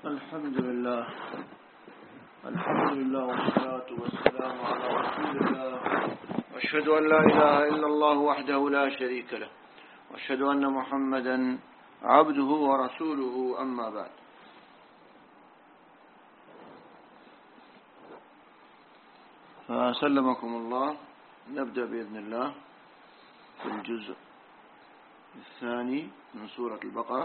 الحمد لله والصلاة والسلام على رسول الله، وأشهد أن لا إله إلا الله وحده لا شريك له، وأشهد أن محمدا عبده ورسوله، أما بعد. فسلمكم الله. نبدأ بإذن الله في الجزء الثاني من سورة البقرة.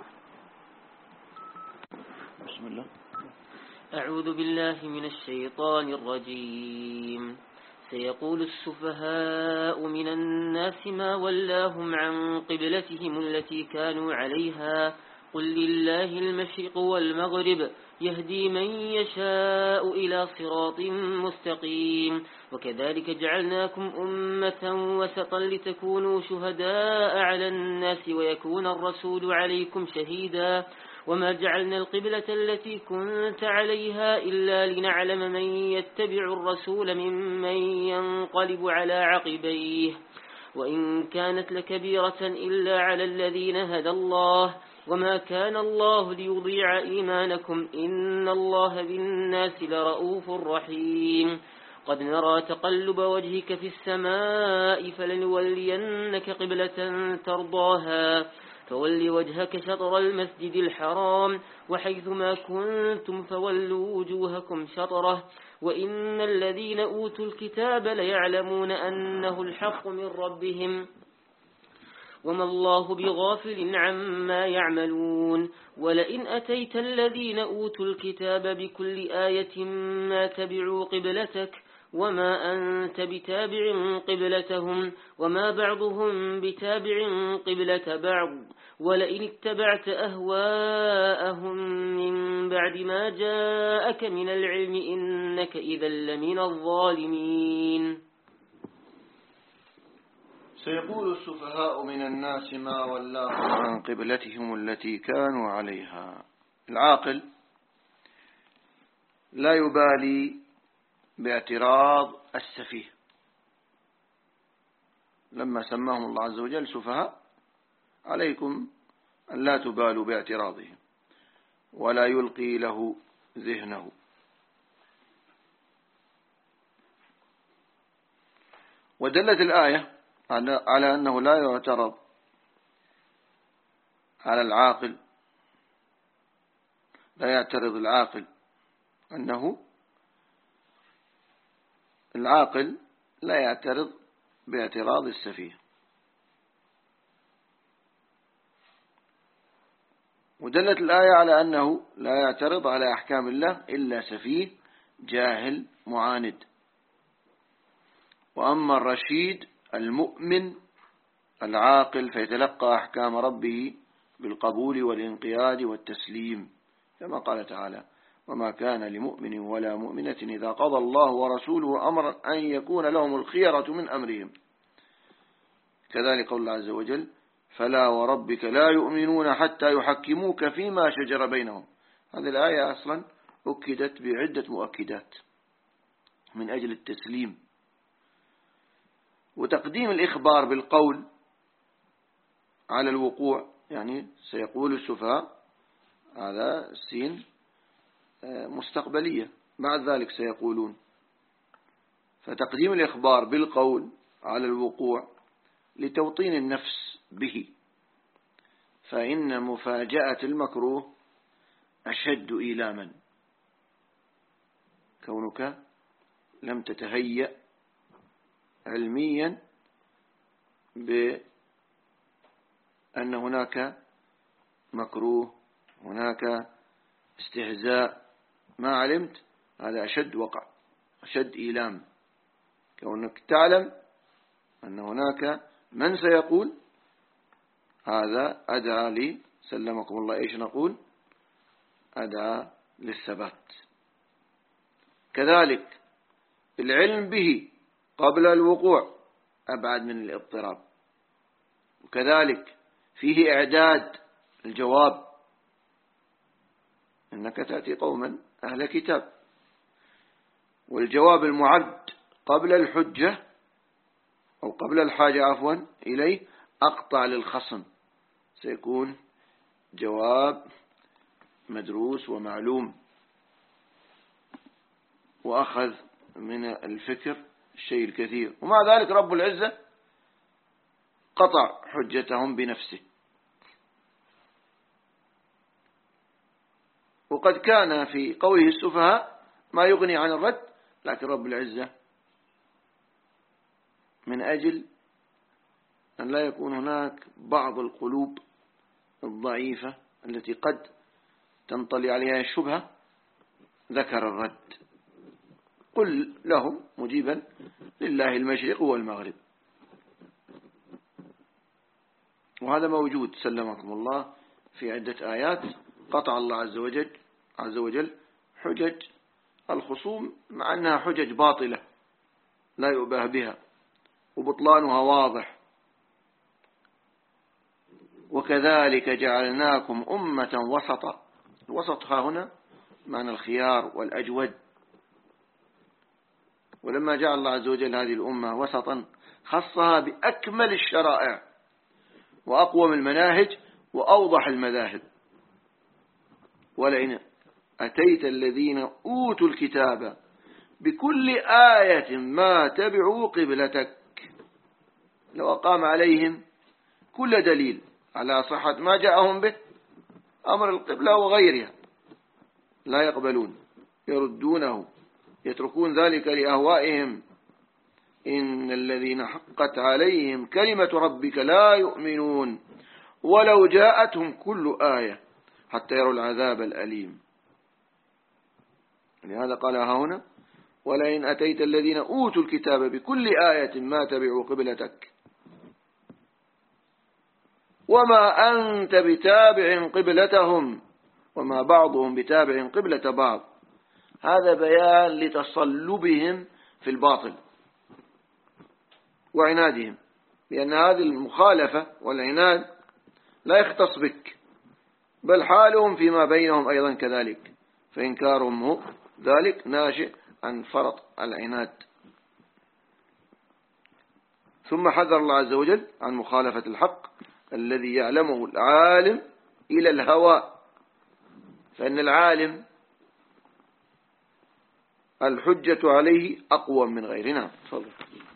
بسم الله. أعوذ بالله من الشيطان الرجيم. سيقول السفهاء من الناس ما ولاهم عن قبلتهم التي كانوا عليها قل لله المشرق والمغرب يهدي من يشاء إلى صراط مستقيم. وكذلك جعلناكم أمة وسطا لتكونوا شهداء على الناس ويكون الرسول عليكم شهيدا. وما جعلنا القبلة التي كنت عليها إلا لنعلم من يتبع الرسول ممن ينقلب على عقبيه، وإن كانت لكبيرة إلا على الذين هدى الله، وما كان الله ليضيع إيمانكم إن الله بالناس لرؤوف رحيم. قد نرى تقلب وجهك في السماء فلنولينك قبلة ترضاها فول وجهك شطر المسجد الحرام وحيث ما كنتم فولوا وجوهكم شطره وإن الذين أوتوا الكتاب ليعلمون أنه الحق من ربهم وما الله بغافل عما يعملون. ولئن أتيت الذين أوتوا الكتاب بكل آية ما تبعوا قبلتك وما أنت بتابع قبلتهم وما بعضهم بتابع قبلة بعض. ولئن اتبعت أهواءهم من بعد ما جاءك من العلم إنك إذا لمن الظالمين. سيقول السفهاء من الناس ما ولاهم عن قبلتهم التي كانوا عليها. العاقل لا يبالي باعتراض السفيه، لما سماهم الله عز وجل سفهاء عليكم أن لا تبالوا باعتراضهم ولا يلقي له ذهنه. ودلت الآية على أنه لا يعترض على العاقل، لا يعترض العاقل، أنه العاقل لا يعترض باعتراض السفيه. ودلت الآية على أنه لا يعترض على أحكام الله إلا سفيه جاهل معاند. وأما الرشيد المؤمن العاقل فيتلقى أحكام ربه بالقبول والانقياد والتسليم، كما قال تعالى: وما كان لمؤمن ولا مؤمنة إذا قضى الله ورسوله أمرا أن يكون لهم الخيرة من أمرهم. كذلك قول الله عز وجل: فلا وربك لا يؤمنون حتى يحكموك فيما شجر بينهم. هذه الآية أصلا أكدت بعدة مؤكدات من أجل التسليم وتقديم الإخبار بالقول على الوقوع. يعني سيقول السفهاء، هذا السين مستقبلية، بعد ذلك سيقولون. فتقديم الإخبار بالقول على الوقوع لتوطين النفس به، فإن مفاجأة المكروه أشد إيلاما. كونك لم تتهيأ علميا بأن هناك مكروه، هناك استهزاء، ما علمت، هذا أشد وقع، أشد إيلام. كونك تعلم أن هناك من سيقول، هذا أدعى لي سلمكم الله إيش نقول، أدعى للثبات. كذلك العلم به قبل الوقوع أبعد من الاضطراب. وكذلك فيه إعداد الجواب، إنك تأتي قوما أهل كتاب، والجواب المعد قبل الحجة أو قبل الحاجة إليه أقطع للخصم، سيكون جواب مدروس ومعلوم، وأخذ من الفكر الشيء الكثير، ومع ذلك رب العزة قطع حجتهم بنفسه. وقد كان في قوله السفهاء ما يغني عن الرد، لكن رب العزة من أجل أن لا يكون هناك بعض القلوب الضعيفة التي قد تنطلي عليها الشبهة ذكر الرد. قل لهم مجيبا لله المشرق والمغرب. وهذا موجود سلمكم الله في عدة آيات قطع الله عز وجل حجج الخصوم، مع أنها حجج باطلة لا يؤبه بها وبطلانها واضح. وكذلك جعلناكم أمة وسطا. الوسط ها هنا معنى الخيار والأجود. ولما جعل الله عز وجل هذه الأمة وسطا خصها بأكمل الشرائع وأقوم المناهج وأوضح المذاهب. ولئن أتيت الذين أوتوا الكتاب بكل آية ما تبعوا قبلتك. لو أقام عليهم كل دليل على صحة ما جاءهم به أمر القبلة وغيرها لا يقبلون، يردونه، يتركون ذلك لأهوائهم. إن الذين حقت عليهم كلمة ربك لا يؤمنون ولو جاءتهم كل آية حتى يروا العذاب الأليم. لهذا قال هنا ولئن أتيت الذين أوتوا الكتاب بكل آية ما تبعوا قبلتك وما أنت بتابع قبلتهم وما بعضهم بتابع قبلة بعض. هذا بيان لتصلبهم في الباطل وعنادهم، لأن هذه المخالفة والعناد لا يختص بك، بل حالهم فيما بينهم أيضا كذلك، فإنكارهم ذلك ناشئ عن فرط العناد. ثم حذر الله عز وجل عن مخالفة الحق الذي يعلمه العالم إلى الهوى، فإن العالم الحجة عليه أقوى من غيرنا. تفضل.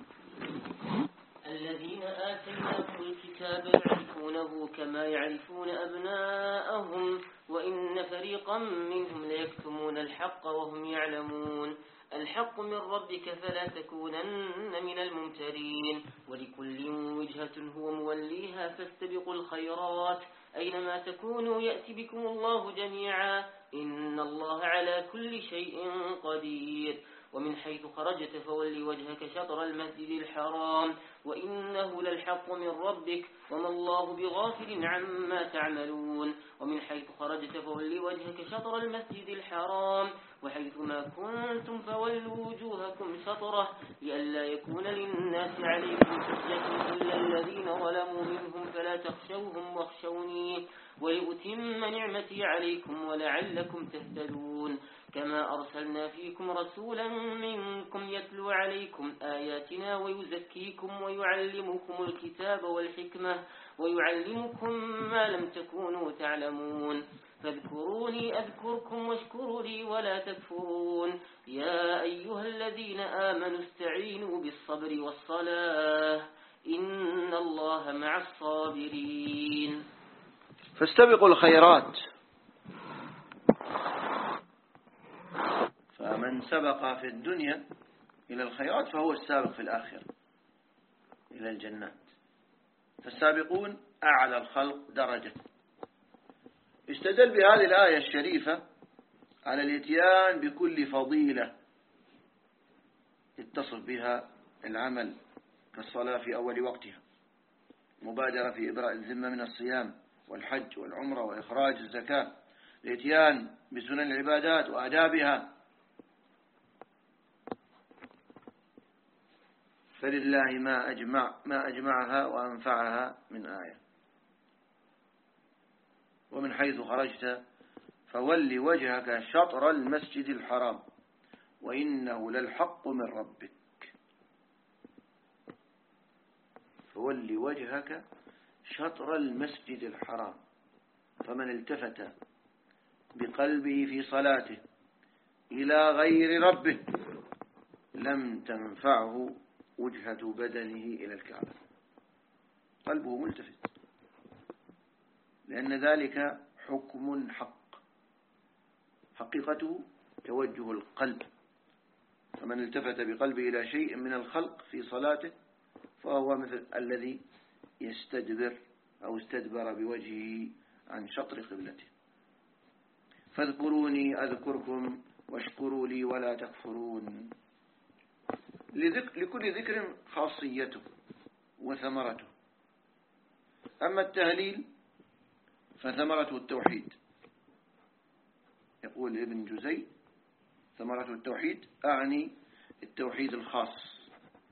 الذين آتيناهم الكتاب يعرفونه كما يعرفون أبناءهم وإن فريقا منهم ليكتمون الحق وهم يعلمون. الحق من ربك فلا تكونن من الممترين. ولكل وجهة هو موليها فاستبقوا الخيرات أينما تكونوا يأتي بكم الله جميعا إن الله على كل شيء قدير. ومن حيث خرجت فول وجهك شطر المسجد الحرام وإنه للحق من ربك وما الله بغافل عما تعملون. ومن حيث خرجت فول وجهك شطر المسجد الحرام وحيث ما كنتم فولوا وجوهكم شطره لئلا يكون للناس عليكم حجة إلا الذين ظلموا منهم فلا تخشوهم واخشوني ولأتم نعمتي عليكم ولعلكم تهتدون. كما أرسلنا فيكم رسولا منكم يتلو عليكم آياتنا ويزكيكم ويعلمكم الكتاب والحكمة ويعلمكم ما لم تكونوا تعلمون. فاذكروني أذكركم واشكروا لي ولا تكفرون. يا أيها الذين آمنوا استعينوا بالصبر والصلاة إن الله مع الصابرين. فاستبقوا الخيرات، فمن سبق في الدنيا إلى الخيرات فهو السابق في الآخرة إلى الجنات. فالسابقون أعلى الخلق درجة. استدل بهذه الآية الشريفة على الاتيان بكل فضيلة يتصف بها العمل كالصلاة في أول وقتها، مبادرة في إبراء الذمة من الصيام والحج والعمرة وإخراج الزكاة، الاتيان بسنن العبادات وآدابها. فلله ما أجمعها وأنفعها من آية. ومن حيث خرجت فول وجهك شطر المسجد الحرام وإنه للحق من ربك. فول وجهك شطر المسجد الحرام، فمن التفت بقلبه في صلاته إلى غير ربه لم تنفعه وجهة بدنه إلى الكعبة. قلبه ملتفت، لأن ذلك حكم حق، حقيقته توجه القلب. فمن التفت بقلبه إلى شيء من الخلق في صلاته فهو مثل الذي يستدبر أو استدبر بوجهه عن شطر قبلته. فاذكروني أذكركم واشكروا لي ولا تكفرون. لكل ذكر خاصيته وثمرته. أما التهليل فثمرته التوحيد. يقول ابن جزي: ثمرته التوحيد، أعني التوحيد الخاص،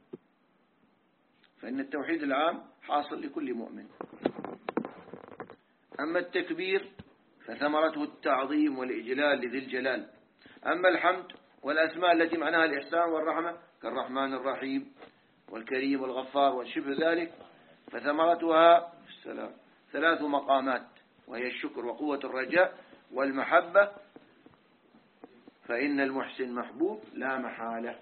فإن التوحيد العام حاصل لكل مؤمن. أما التكبير فثمرته التعظيم والإجلال لذي الجلال. أما الحمد والأسماء التي معناها الإحسان والرحمة كالرحمن الرحيم والكريم والغفار وشبه ذلك فثمرتها السلام 3 مقامات، وهي الشكر وقوة الرجاء والمحبة، فإن المحسن محبوب لا محالة.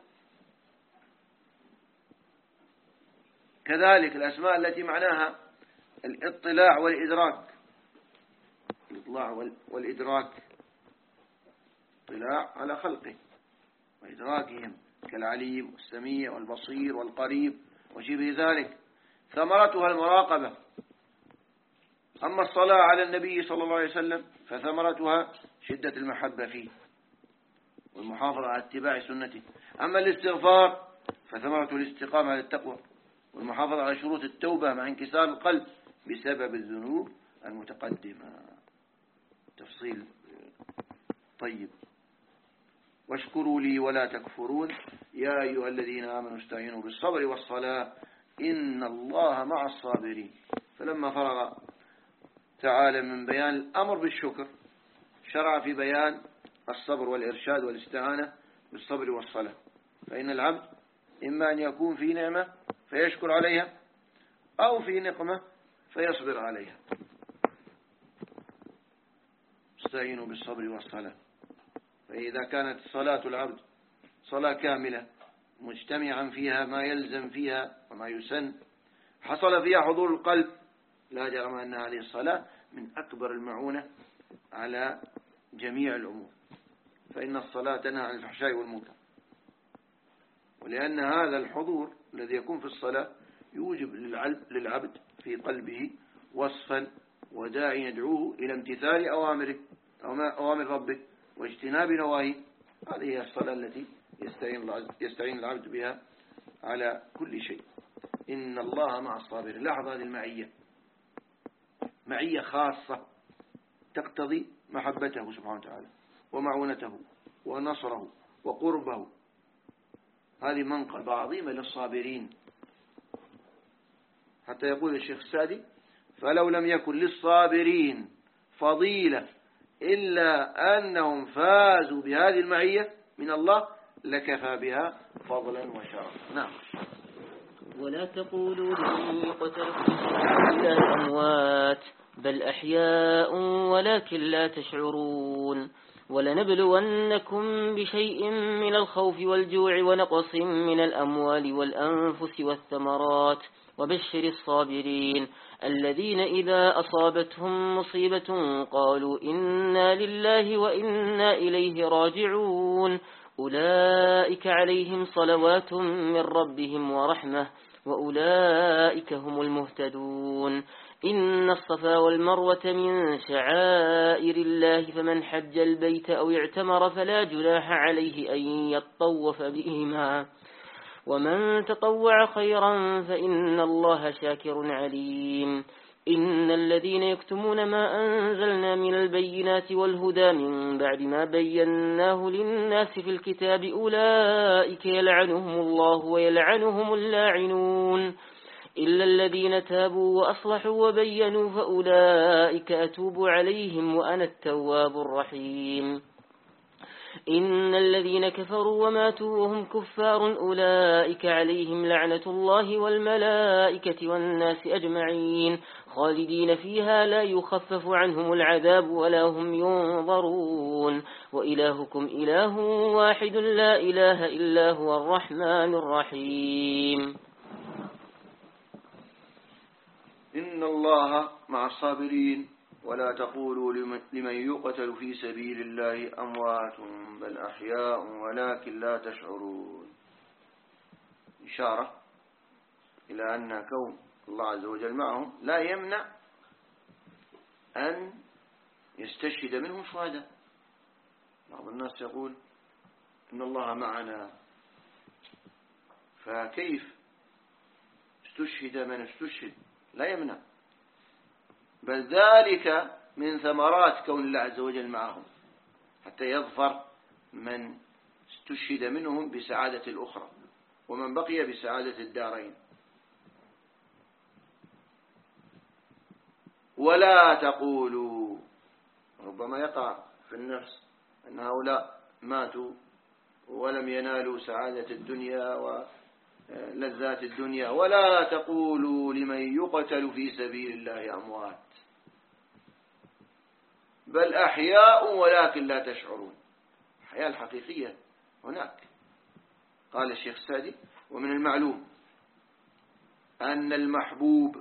كذلك الأسماء التي معناها الاطلاع والإدراك، الإطلاع والإدراك، اطلاع على خلقه وإدراكهم كالعليم والسميع والبصير والقريب وشبه ذلك، ثمرتها المراقبة. أما الصلاة على النبي صلى الله عليه وسلم فثمرتها شدة المحبة فيه والمحافظة على اتباع سنته. أما الاستغفار فثمرته الاستقامة على التقوى والمحافظة على شروط التوبة مع انكسار القلب بسبب الذنوب المتقدمة. تفصيل طيب. واشكروا لي ولا تكفرون يا أيها الذين آمنوا استعينوا بالصبر والصلاة إن الله مع الصابرين. فلما فرغ تعالى من بيان الأمر بالشكر شرع في بيان الصبر والإرشاد والاستعانة بالصبر والصلاة. فإن العبد إما أن يكون في نعمة فيشكر عليها أو في نقمة فيصبر عليها. استعينوا بالصبر والصلاة. فإذا كانت صلاة العبد صلاة كاملة مجتمعا فيها ما يلزم فيها وما يسن، حصل فيها حضور القلب، لا جرم أن هذه الصلاة من أكبر المعونة على جميع الأمور، فإن الصلاة تنهى عن الفحشاء والمنكر. ولأن هذا الحضور الذي يكون في الصلاة يوجب للعبد في قلبه وصفا وداعي يدعوه إلى امتثال أوامره أوامر ربه واجتناب نواهيه. هذه هي الصلاة التي يستعين العبد بها على كل شيء. إن الله مع الصابرين. لاحظ هذه المعية، معية خاصة تقتضي محبته سبحانه وتعالى ومعونته ونصره وقربه. هذه منقبة عظيمة للصابرين، حتى يقول الشيخ السعدي: فلو لم يكن للصابرين فضيلة إلا أنهم فازوا بهذه المعية من الله لكفى بها فضلا وشرفا. نعم. ولا تقولوا لمن يقتل في سبيل الله أموات بل أحياء ولكن لا تشعرون. ولنبلونكم بشيء من الخوف والجوع ونقص من الأموال والأنفس والثمرات وبشر الصابرين الذين إذا أصابتهم مصيبة قالوا إنا لله وإنا إليه راجعون أولئك عليهم صلوات من ربهم ورحمة وأولئك هم المهتدون. إن الصفا والمروة من شعائر الله فمن حج البيت أو اعتمر فلا جناح عليه أن يطوف بهما ومن تطوع خيرا فإن الله شاكر عليم. إن الذين يكتمون ما أنزلنا من البينات والهدى من بعد ما بيناه للناس في الكتاب أولئك يلعنهم الله ويلعنهم اللاعنون إلا الذين تابوا وأصلحوا وبينوا فأولئك أتوب عليهم وأنا التواب الرحيم. إن الذين كفروا وماتوا وهم كفار أولئك عليهم لعنة الله والملائكة والناس أجمعين خالدين فيها لا يخفف عنهم العذاب ولا هم ينظرون وإلهكم إله واحد لا إله إلا هو الرحمن الرحيم. إن الله مع الصابرين ولا تقولوا لمن يقتل في سبيل الله أموات بل أحياء ولكن لا تشعرون. إشارة إلى أن كون الله عز وجل معهم لا يمنع أن يستشهد منهم شهداء. بعض الناس يقول إن الله معنا، فكيف استشهد من استشهد؟ لا يمنع، بل ذلك من ثمرات كون الله عز وجل معهم حتى يظفر من استشهد منهم بسعادة الأخرى ومن بقي بسعادة الدارين. ولا تقولوا، ربما يقع في النفس أن هؤلاء ماتوا ولم ينالوا سعادة الدنيا ولذات الدنيا. ولا تقولوا لمن يقتل في سبيل الله أموات بل أحياء ولكن لا تشعرون. الحياة الحقيقية هناك. قال الشيخ السعدي: ومن المعلوم أن المحبوب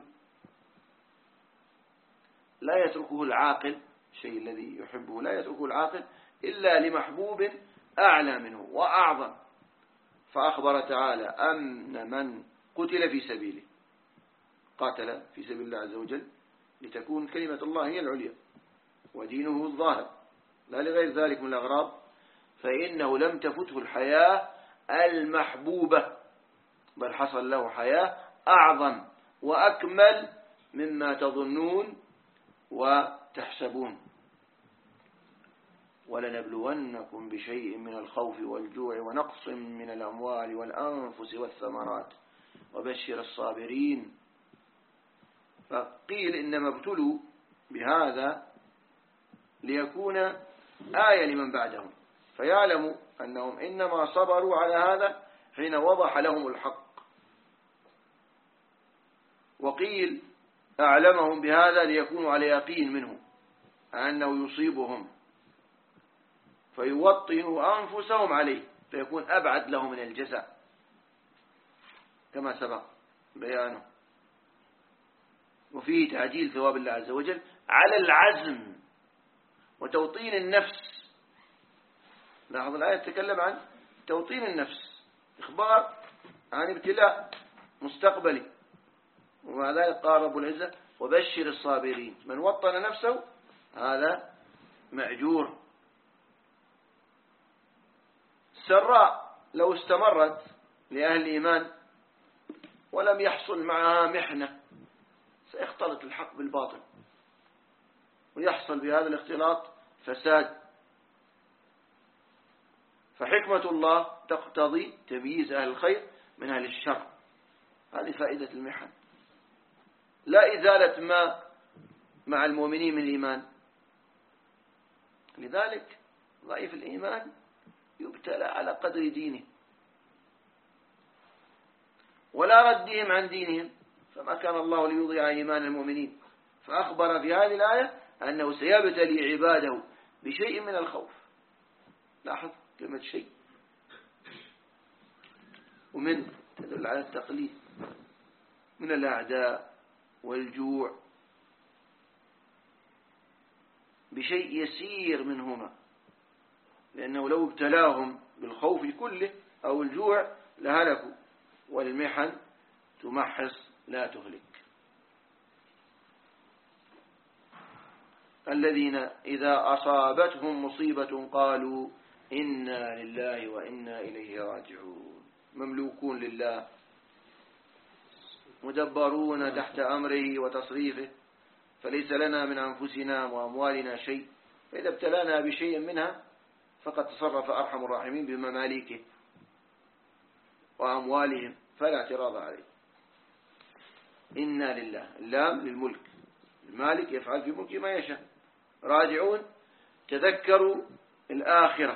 لا يتركه العاقل، الشيء الذي يحبه لا يتركه العاقل إلا لمحبوب أعلى منه وأعظم. فأخبر تعالى أن من قتل في سبيله قاتل في سبيل الله عز وجل لتكون كلمة الله هي العليا ودينه الظاهر لا لغير ذلك من الأغراض، فإنه لم تفته الحياة المحبوبة، بل حصل له حياة أعظم وأكمل مما تظنون وتحسبون. ولنبلونكم بشيء من الخوف والجوع ونقص من الأموال والأنفس والثمرات وبشر الصابرين. فقيل إنما ابتلوا بهذا ليكون آية لمن بعدهم، فيعلموا أنهم إنما صبروا على هذا حين وضح لهم الحق. وقيل أعلمهم بهذا ليكونوا على يقين منه أنه يصيبهم فيوطنوا أنفسهم عليه فيكون أبعد لهم من الجزاء كما سبق بيانه. وفيه تعجيل ثواب الله عز وجل على العزم وتوطين النفس. لاحظ الآية تتكلم عن توطين النفس، إخبار عن ابتلاء مستقبلي، ومع ذلك قال رب العزة: وبشر الصابرين. من وطن نفسه هذا مأجور. السراء لو استمرت لأهل الإيمان ولم يحصل معها محنة سيختلط الحق بالباطل ويحصل بهذا الاختلاط فساد. فحكمة الله تقتضي تمييز أهل الخير من أهل الشر. هذه فائدة المحن، لا إزالة ما مع المؤمنين من الإيمان. لذلك ضعيف الإيمان يبتلى على قدر دينه ولا ردهم عن دينهم، فما كان الله ليضيع إيمان المؤمنين، فأخبر في هذه الآية أنه سيبتلي عباده بشيء من الخوف. لاحظ كلمة شيء، ومن تدل على التقليد، من الأعداء والجوع بشيء يسير منهما، لأنه لو ابتلاهم بالخوف كله أو الجوع لهلكوا، والمحن تمحص لا تهلك. الذين إذا أصابتهم مصيبة قالوا إنا لله وإنا إليه راجعون. مملوكون لله مدبرون تحت أمره وتصريفه، فليس لنا من أنفسنا وأموالنا شيء، فإذا ابتلانا بشيء منها فقد تصرف أرحم الراحمين بمماليكه وأموالهم فلا اعتراض عليه. إنا لله، اللام للملك، المالك يفعل في ملكه ما يشاء. راجعون تذكروا الآخرة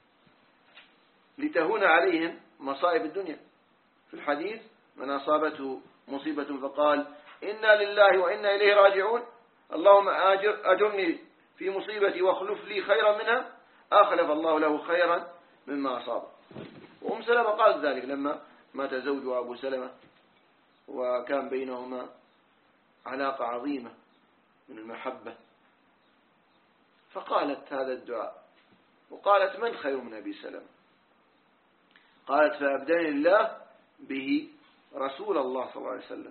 لتهون عليهم مصائب الدنيا. في الحديث: من أصابته مصيبة فقال إنا لله وإنا إليه راجعون، اللهم أجرني في مصيبتي واخلف لي خيرا منها، أخلف الله له خيرا مما أصاب. وأم سلمة قالت ذلك لما مات زوجها أبو سلمة وكان بينهما علاقة عظيمة من المحبة، فقالت هذا الدعاء، وقالت من خير من أبي سلمة؟ قالت فأبدلني الله به رسول الله صلى الله عليه وسلم.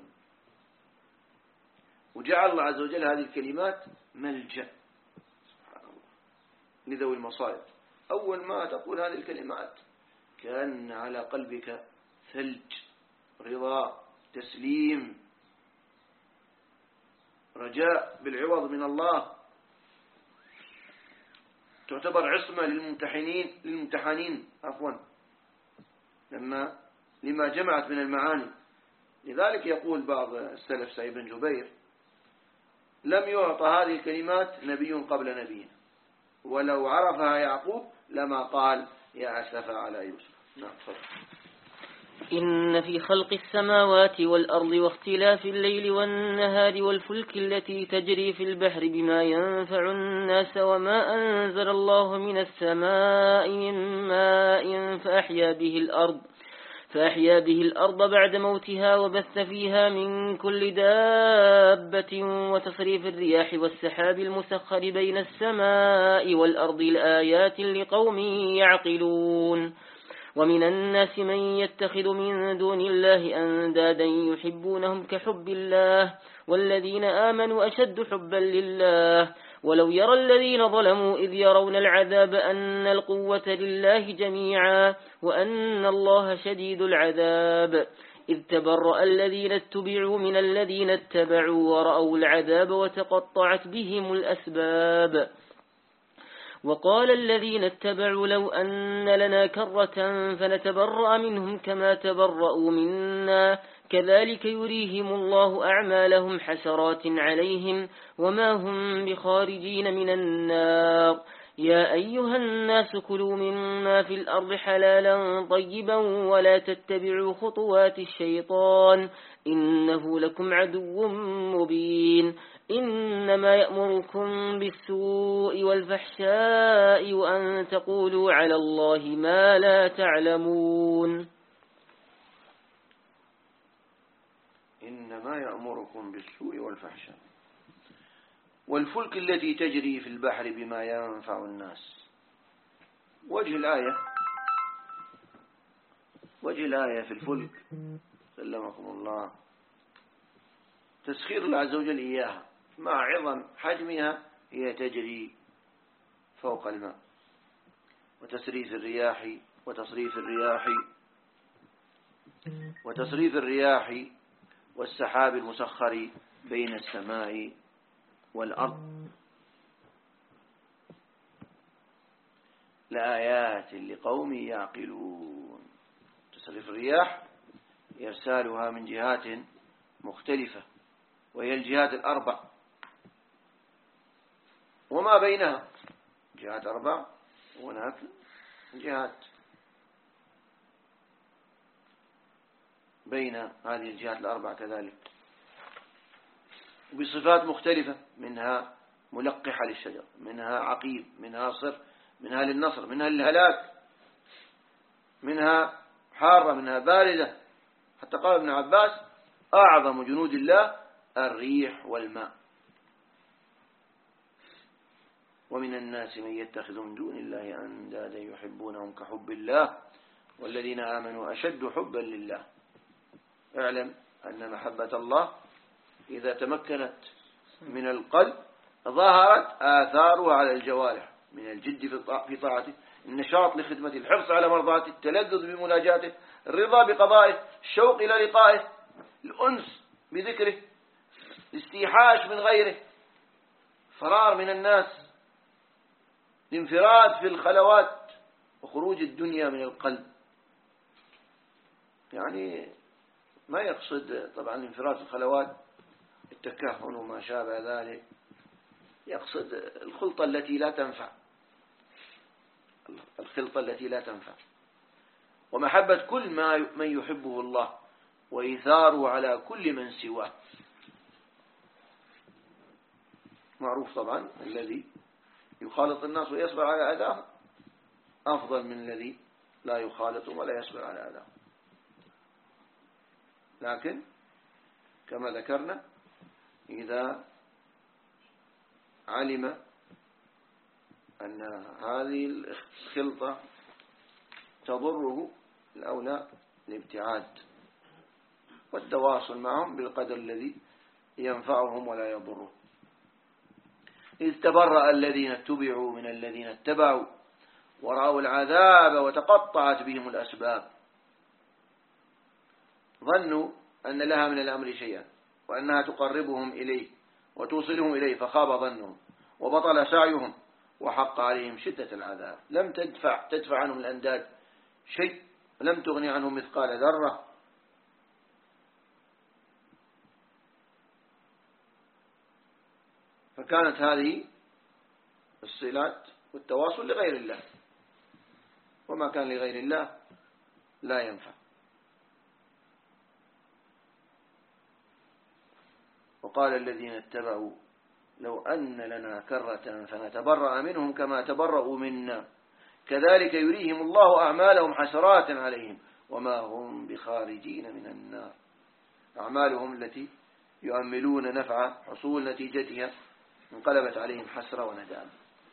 وجعل الله عز وجل هذه الكلمات ملجأ سبحان الله لذوي المصائب. أول ما تقول هذه الكلمات كأن على قلبك ثلج، رضا، تسليم، رجاء بالعوض من الله، تعتبر عصمة للممتحنين لما جمعت من المعاني. لذلك يقول بعض السلف سعيد بن جبير: لم يعطى هذه الكلمات نبي قبل نبينا، ولو عرفها يعقوب لما قال يا أسف على يوسف. نعم. إن في خلق السماوات والأرض واختلاف الليل والنهار والفلك التي تجري في البحر بما ينفع الناس وما أنزل الله من السماء من ماء فأحيا به الأرض بعد موتها وبث فيها من كل دابة وتصريف الرياح والسحاب المسخر بين السماء والأرض لآيات لقوم يعقلون. ومن الناس من يتخذ من دون الله أندادا يحبونهم كحب الله والذين آمنوا أشد حبا لله ولو يرى الذين ظلموا إذ يرون العذاب أن القوة لله جميعا وأن الله شديد العذاب إذ تبرأ الذين اتبعوا من الذين اتبعوا ورأوا العذاب وتقطعت بهم الأسباب. وقال الذين اتبعوا لو أن لنا كرة فنتبرأ منهم كما تبرأوا منا كذلك يريهم الله أعمالهم حسرات عليهم وما هم بخارجين من النار. يا أيها الناس كلوا مما في الأرض حلالا طيبا ولا تتبعوا خطوات الشيطان إنه لكم عدو مبين. إنما يأمركم بالسوء والفحشاء وأن تقولوا على الله ما لا تعلمون. إنما يأمركم بالسوء والفحشاء والفلك التي تجري في البحر بما ينفع الناس. وجه الآية في الفلك سلمكم الله تسخير الله عز وجل إياها مع عظم حجمها، هي تجري فوق الماء، وتصريف الرياح والسحاب المسخر بين السماء والأرض لآيات لقوم يعقلون. تصريف الرياح إرسالها من جهات مختلفة وهي الجهات الأربع وما بينها جهات أربع، وهناك جهات بين هذه الجهات الأربع كذلك بصفات مختلفة، منها ملقحة للشجر، منها عقيم، منها صر، منها للنصر، منها للهلاك، منها حارة، منها باردة. حتى قال ابن عباس أعظم جنود الله الريح والماء. ومن الناس من يتخذ من دون الله أندادا يحبونهم كحب الله والذين آمنوا أشد حبا لله. اعلم أن محبة الله إذا تمكنت من القلب ظهرت آثارها على الجوارح من الجد في طاعته، النشاط لخدمته، الحرص على مرضاته، التلذذ بمناجاته، الرضا بقضائه، الشوق إلى لقائه، الأنس بذكره، الاستيحاش من غيره، فرار من الناس، الانفراد في الخلوات وخروج الدنيا من القلب. يعني ما يقصد طبعا الانفراد في الخلوات التكهن وما شابه ذلك، يقصد الخلطة التي لا تنفع، ومحبة كل من يحبه الله وإيثاره على كل من سواه. معروف طبعا الذي يخالط الناس ويصبر على أذاهم أفضل من الذي لا يخالط ولا يصبر على أذاهم. لكن كما ذكرنا إذا علم أن هذه الخلطة تضره الأولى الابتعاد والتواصل معهم بالقدر الذي ينفعهم ولا يضرهم. إذ تبرأ الذين اتبعوا من الذين اتبعوا ورأوا العذاب وتقطعت بهم الأسباب. ظنوا أن لها من الأمر شيئا وأنها تقربهم إليه وتوصلهم إليه فخاب ظنهم وبطل سعيهم وحق عليهم شدة العذاب. لم تدفع عنهم الأنداد شيء، لم تغني عنهم مثقال ذرة. فكانت هذه الصلات والتواصل لغير الله، وما كان لغير الله لا ينفع. وقال الذين اتبعوا لو أن لنا كرة فنتبرأ منهم كما تبرأوا منا كذلك يريهم الله أعمالهم حسرات عليهم وما هم بخارجين من النار. أعمالهم التي يؤملون نفع حصول نتيجتها انقلبت عليهم حسرة وندامة.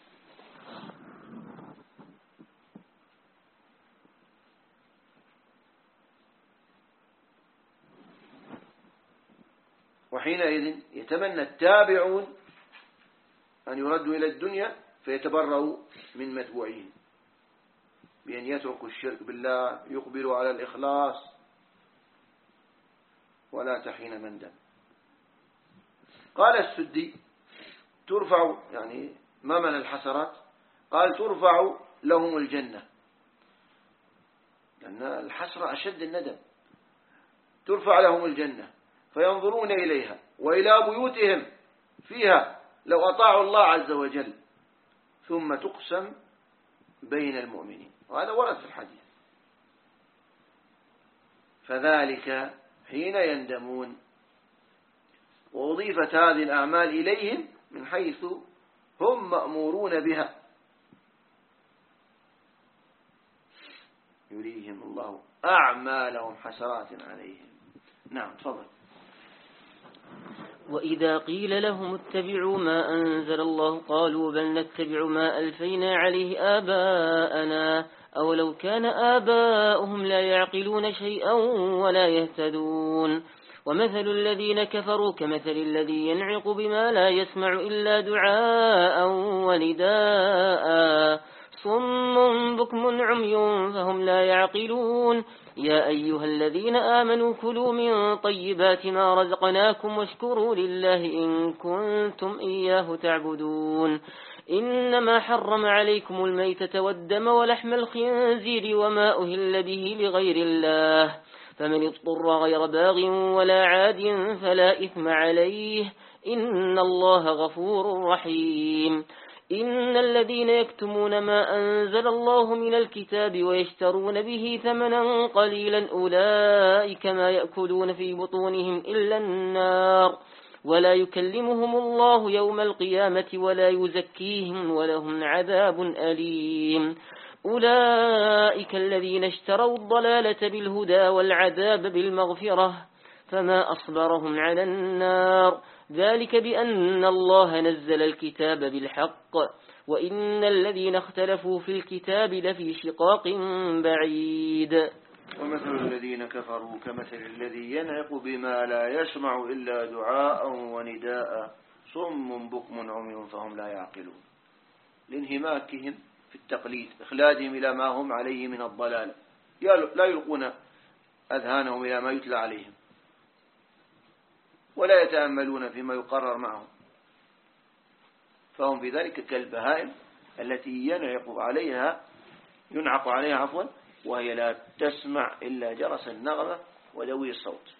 وحينئذ يتمنى التابعون أن يردوا إلى الدنيا فيتبرأوا من متبوعين بأن يتركوا الشرك بالله، يقبلوا على الإخلاص ولا تحين مندم. قال السدي ترفع، يعني ما من الحسرات؟ قال ترفع لهم الجنة، لأن الحسرة أشد الندم. ترفع لهم الجنة فينظرون إليها وإلى بيوتهم فيها لو أطاعوا الله عز وجل، ثم تقسم بين المؤمنين، وهذا ورد في الحديث. فذلك حين يندمون. وأضيفت هذه الأعمال إليهم من حيث هم مأمورون بها. يريهم الله أعمالهم حسرات عليهم. نعم تفضل. وإذا قيل لهم اتبعوا ما أنزل الله قالوا بل نتبع ما ألفينا عليه آباءنا أولو كان آباؤهم لا يعقلون شيئا ولا يهتدون. ومثل الذين كفروا كمثل الذي ينعق بما لا يسمع إلا دعاء ونداء صم بكم عمي فهم لا يعقلون. يا أيها الذين آمنوا كلوا من طيبات ما رزقناكم واشكروا لله إن كنتم إياه تعبدون. إنما حرم عليكم الميتة والدم ولحم الخنزير وما أهل به لغير الله، فمن اضطر غير باغ ولا عاد فلا إثم عليه إن الله غفور رحيم. إن الذين يكتمون ما أنزل الله من الكتاب ويشترون به ثمنا قليلا أولئك ما يأكلون في بطونهم إلا النار ولا يكلمهم الله يوم القيامة ولا يزكيهم ولهم عذاب أليم. أولئك الذين اشتروا الضلالة بالهدى والعذاب بالمغفرة فما أصبرهم على النار ذلك بأن الله نزل الكتاب بالحق وإن الذين اختلفوا في الكتاب لفي شقاق بعيد. ومثل الذين كفروا كمثل الذي ينعق بما لا يسمع إلا دعاء ونداء صم بكم عمي فهم لا يعقلون. لانهماكهم في التقليد، إخلادهم إلى ما هم عليه من الضلال، لا يلقون أذهانهم إلى ما يتلى عليهم ولا يتأملون فيما يقرر معهم، فهم في ذلك كالبهائم التي ينعق عليها وهي لا تسمع إلا جرس النغمة ودوي الصوت.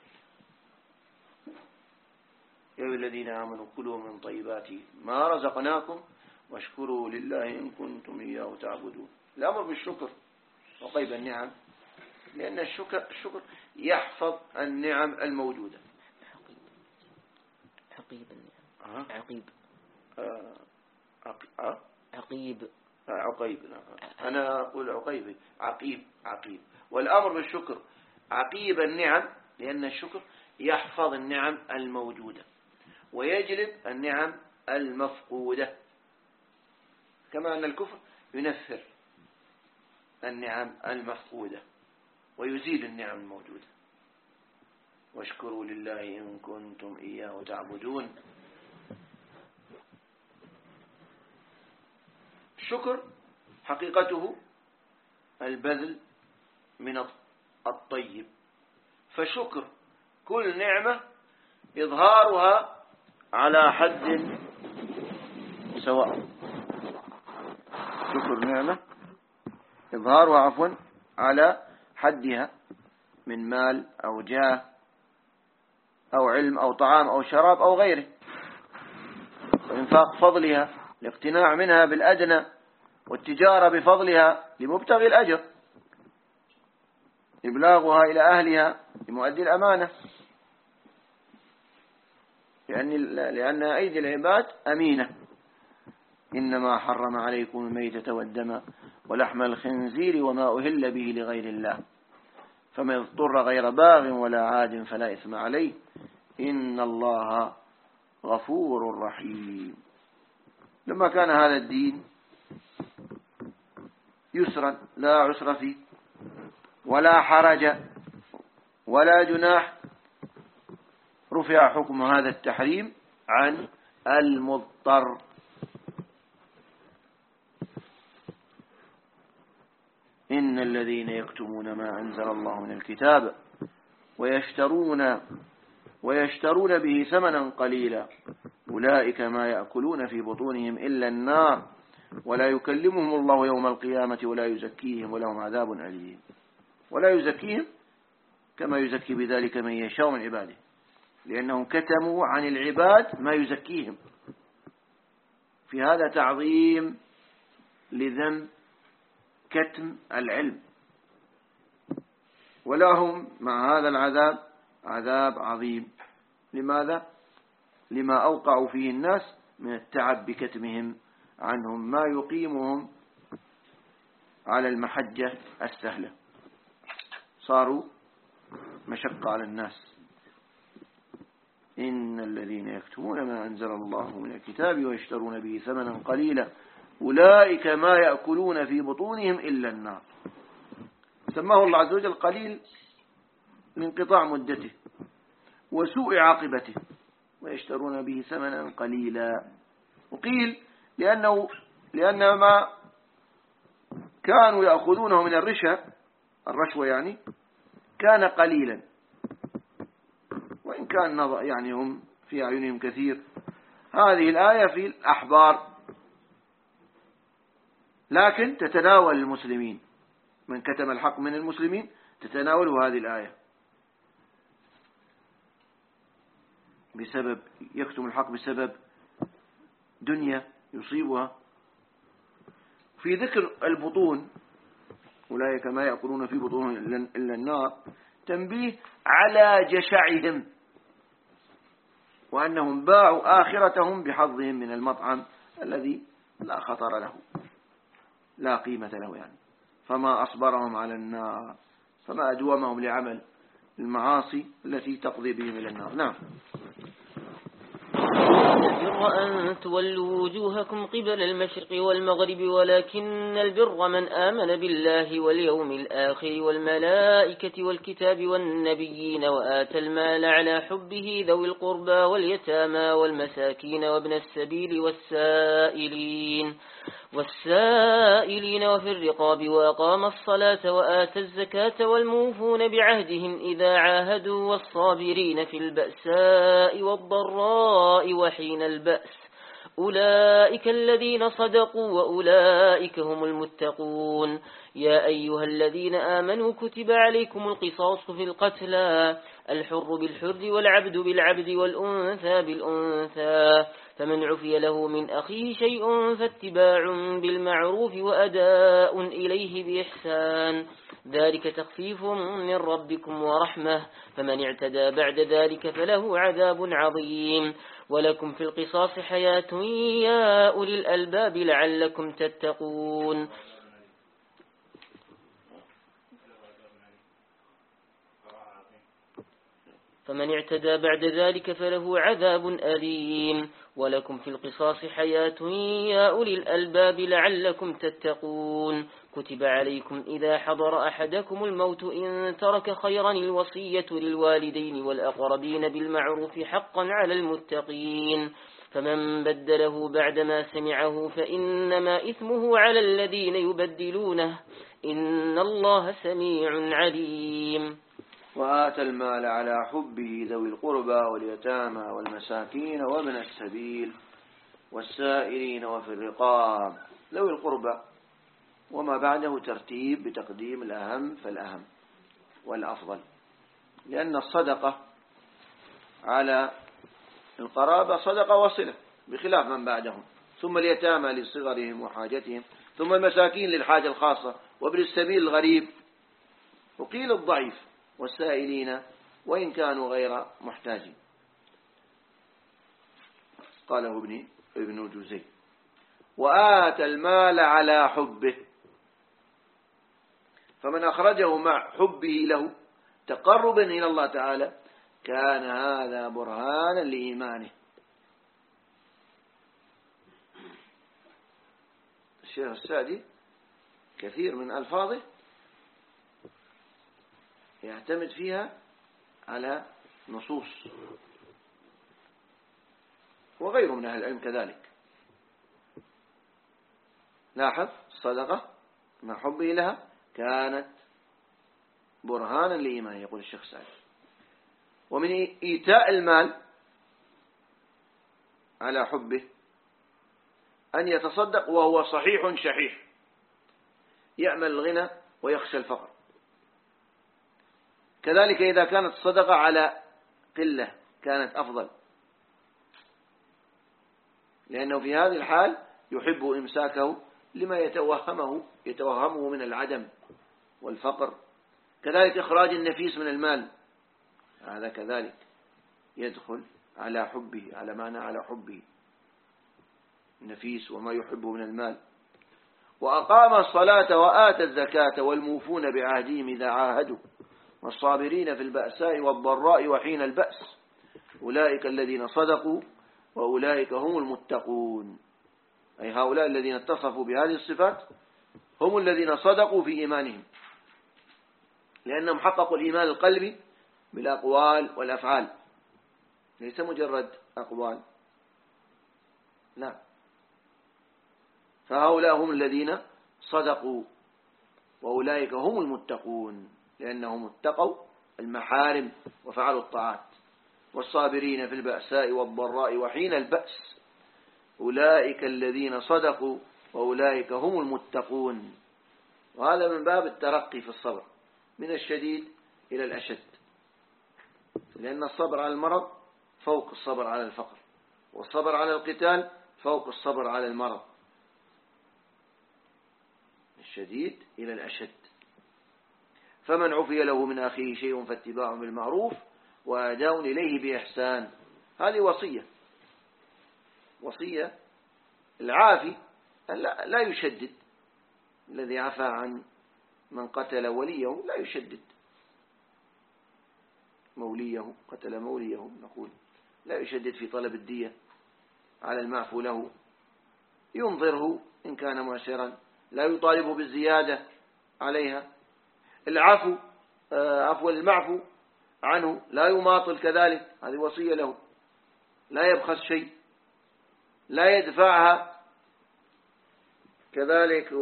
يا أيها الذين آمنوا كلوا من طيبات ما رزقناكم واشكروا لله إن كنتم إياه تعبدون. الأمر بالشكر وطيب النعم، لأن الشكر يحفظ النعم الموجودة. عقيب النعم. عقيب عقيب. عقيب. أنا أقول عقيب. عقيب. والأمر بالشكر عقيب النعم، لأن الشكر يحفظ النعم الموجودة ويجلب النعم المفقودة، كما أن الكفر ينفر النعم المفقودة ويزيل النعم الموجودة. واشكروا لله إن كنتم إياه تعبدون. الشكر حقيقته البذل من الطيب، فشكر كل نعمة إظهارها على حد سواء. شكر نعمة إظهارها على حدها من مال أو جاه أو علم أو طعام أو شراب أو غيره، وإنفاق فضلها الاقتناع منها بالأدنى، والتجارة بفضلها لمبتغي الأجر، إبلاغها إلى أهلها لمؤدي الأمانة، لأن أيدي العباد أمينة. إنما حرم عليكم الميتة والدم ولحم الخنزير وما أهل به لغير الله، فمن اضطر غير باغ ولا عاد فلا إثم عليه إن الله غفور رحيم. لما كان هذا الدين يسرا لا عسر فيه ولا حرج ولا جناح، رفع حكم هذا التحريم عن المضطر. إن الذين يكتمون ما أنزل الله من الكتاب ويشترون به ثمنا قليلا أولئك ما يأكلون في بطونهم إلا النار ولا يكلمهم الله يوم القيامة ولا يزكيهم ولهم عذاب أليم. ولا يزكيهم كما يزكي بذلك من يشاء من عباده، لأنهم كتموا عن العباد ما يزكيهم. في هذا تعظيم لذنب كتم العلم، ولهم مع هذا العذاب عذاب عظيم. لماذا؟ لما أوقعوا فيه الناس من التعب بكتمهم عنهم ما يقيمهم على المحجة السهلة، صاروا مشقة على الناس. إن الذين يكتمون ما أنزل الله من الكتاب ويشترون به ثمنا قليلا أولئك ما يأكلون في بطونهم إلا النار. سماه الله عز وجل قليل لانقطاع مدته وسوء عاقبته، ويشترون به ثمنا قليلا. وقيل لأن ما كانوا يأخذونه من الرشوة يعني كان قليلا، وإن كان يعني هم في أعينهم كثير. هذه الآية في الأحبار، لكن تتناول المسلمين، من كتم الحق من المسلمين تتناوله هذه الآية، يكتم الحق بسبب دنيا يصيبها. في ذكر البطون أولئك ما يأكلون في بطونهم إلا النار، تنبيه على جشعهم وأنهم باعوا آخرتهم بحظهم من المطعم الذي لا خطر له لا قيمة له يعني، فما أصبرهم على النار، فما أدومهم لعمل المعاصي التي تقضي بهم إلى النار. نعم. البر أن تولوا وجوهكم قبل المشرق والمغرب ولكن البر من آمن بالله واليوم الآخر والملائكة والكتاب والنبيين وآتى المال على حبه ذوي القربى واليتامى والمساكين وابن السبيل والسائلين وفي الرقاب وأقام الصلاة وآتى الزكاة والموفون بعهدهم إذا عاهدوا والصابرين في البأساء والضراء وحين البأس أولئك الذين صدقوا وأولئك هم المتقون. يا أيها الذين آمنوا كتب عليكم القصاص في القتلى الحر بالحر والعبد بالعبد والأنثى بالأنثى، فمن عفي له من أخيه شيء فاتباع بالمعروف وأداء إليه بإحسان، ذلك تخفيف من ربكم ورحمة، فمن اعتدى بعد ذلك فله عذاب عظيم. ولكم في القصاص حياة يا أولي الألباب لعلكم تتقون. فمن اعتدى بعد ذلك فله عذاب أليم. ولكم في القصاص حياة يا أولي الألباب لعلكم تتقون. كتب عليكم إذا حضر أحدكم الموت إن ترك خيرا الوصية للوالدين والأقربين بالمعروف حقا على المتقين. فمن بدله بعدما سمعه فإنما إثمه على الذين يبدلونه إن الله سميع عليم. وآتى المال على حبه ذوي القربى واليتامى والمساكين وابن السبيل والسائلين وفي الرقاب. ذوي القربى وما بعده ترتيب بتقديم الأهم فالأهم والأفضل، لأن الصدقة على القرابة صدقة وصلة بخلاف من بعدهم، ثم اليتامى لصغرهم وحاجتهم، ثم المساكين للحاجة الخاصة، وابن السبيل الغريب، وقيل الضعيف، والسائلين وإن كانوا غير محتاجين. قاله ابن جوزي. وآتى المال على حبه، فمن أخرجه مع حبه له تقربا إلى الله تعالى كان هذا برهانا لإيمانه. الشيخ السعدي كثير من ألفاظه يعتمد فيها على نصوص، وغيره من أهل العلم كذلك. لاحظ الصدقة مع حبه لها كانت برهانا لإيمانه، يقول الشيخ سعد. ومن إيتاء المال على حبه أن يتصدق وهو صحيح شحيح، يأمل الغنى ويخشى الفقر. كذلك إذا كانت الصدقة على قلة كانت أفضل، لأنه في هذه الحال يحب إمساكه لما يتوهمه من العدم والفقر. كذلك إخراج النفيس من المال، هذا كذلك يدخل على حبه، على معنى على حبه النفيس وما يحبه من المال. وأقام الصلاة وآتى الزكاة والموفون بعهدهم إذا عاهدوا والصابرين في البأساء والضراء وحين البأس أولئك الذين صدقوا وأولئك هم المتقون. أي هؤلاء الذين اتصفوا بهذه الصفات هم الذين صدقوا في إيمانهم، لأنهم حققوا الإيمان القلبي بالأقوال والأفعال، ليس مجرد أقوال، لا. فهؤلاء هم الذين صدقوا وأولئك هم المتقون، لأنهم اتقوا المحارم وفعلوا الطاعات. والصابرين في البأساء والضراء وحين البأس أولئك الذين صدقوا وأولئك هم المتقون. وهذا من باب الترقي في الصبر، من الشديد إلى الأشد، لأن الصبر على المرض فوق الصبر على الفقر، والصبر على القتال فوق الصبر على المرض، الشديد إلى الأشد. فمن عفي له من أخيه شيء فاتباع بالمعروف وأداء إليه بإحسان. هذه وصية العافي لا يشدد، الذي عفى عن من قتل وليه لا يشدد، موليه قتل موليه نقول لا يشدد في طلب الدية على المعفو له، ينظره إن كان معسرا، لا يطالبه بالزيادة عليها. عفو المعفو عنه لا يماطل كذلك، هذه وصية له، لا يبخس شيء، لا يدفعها كذلك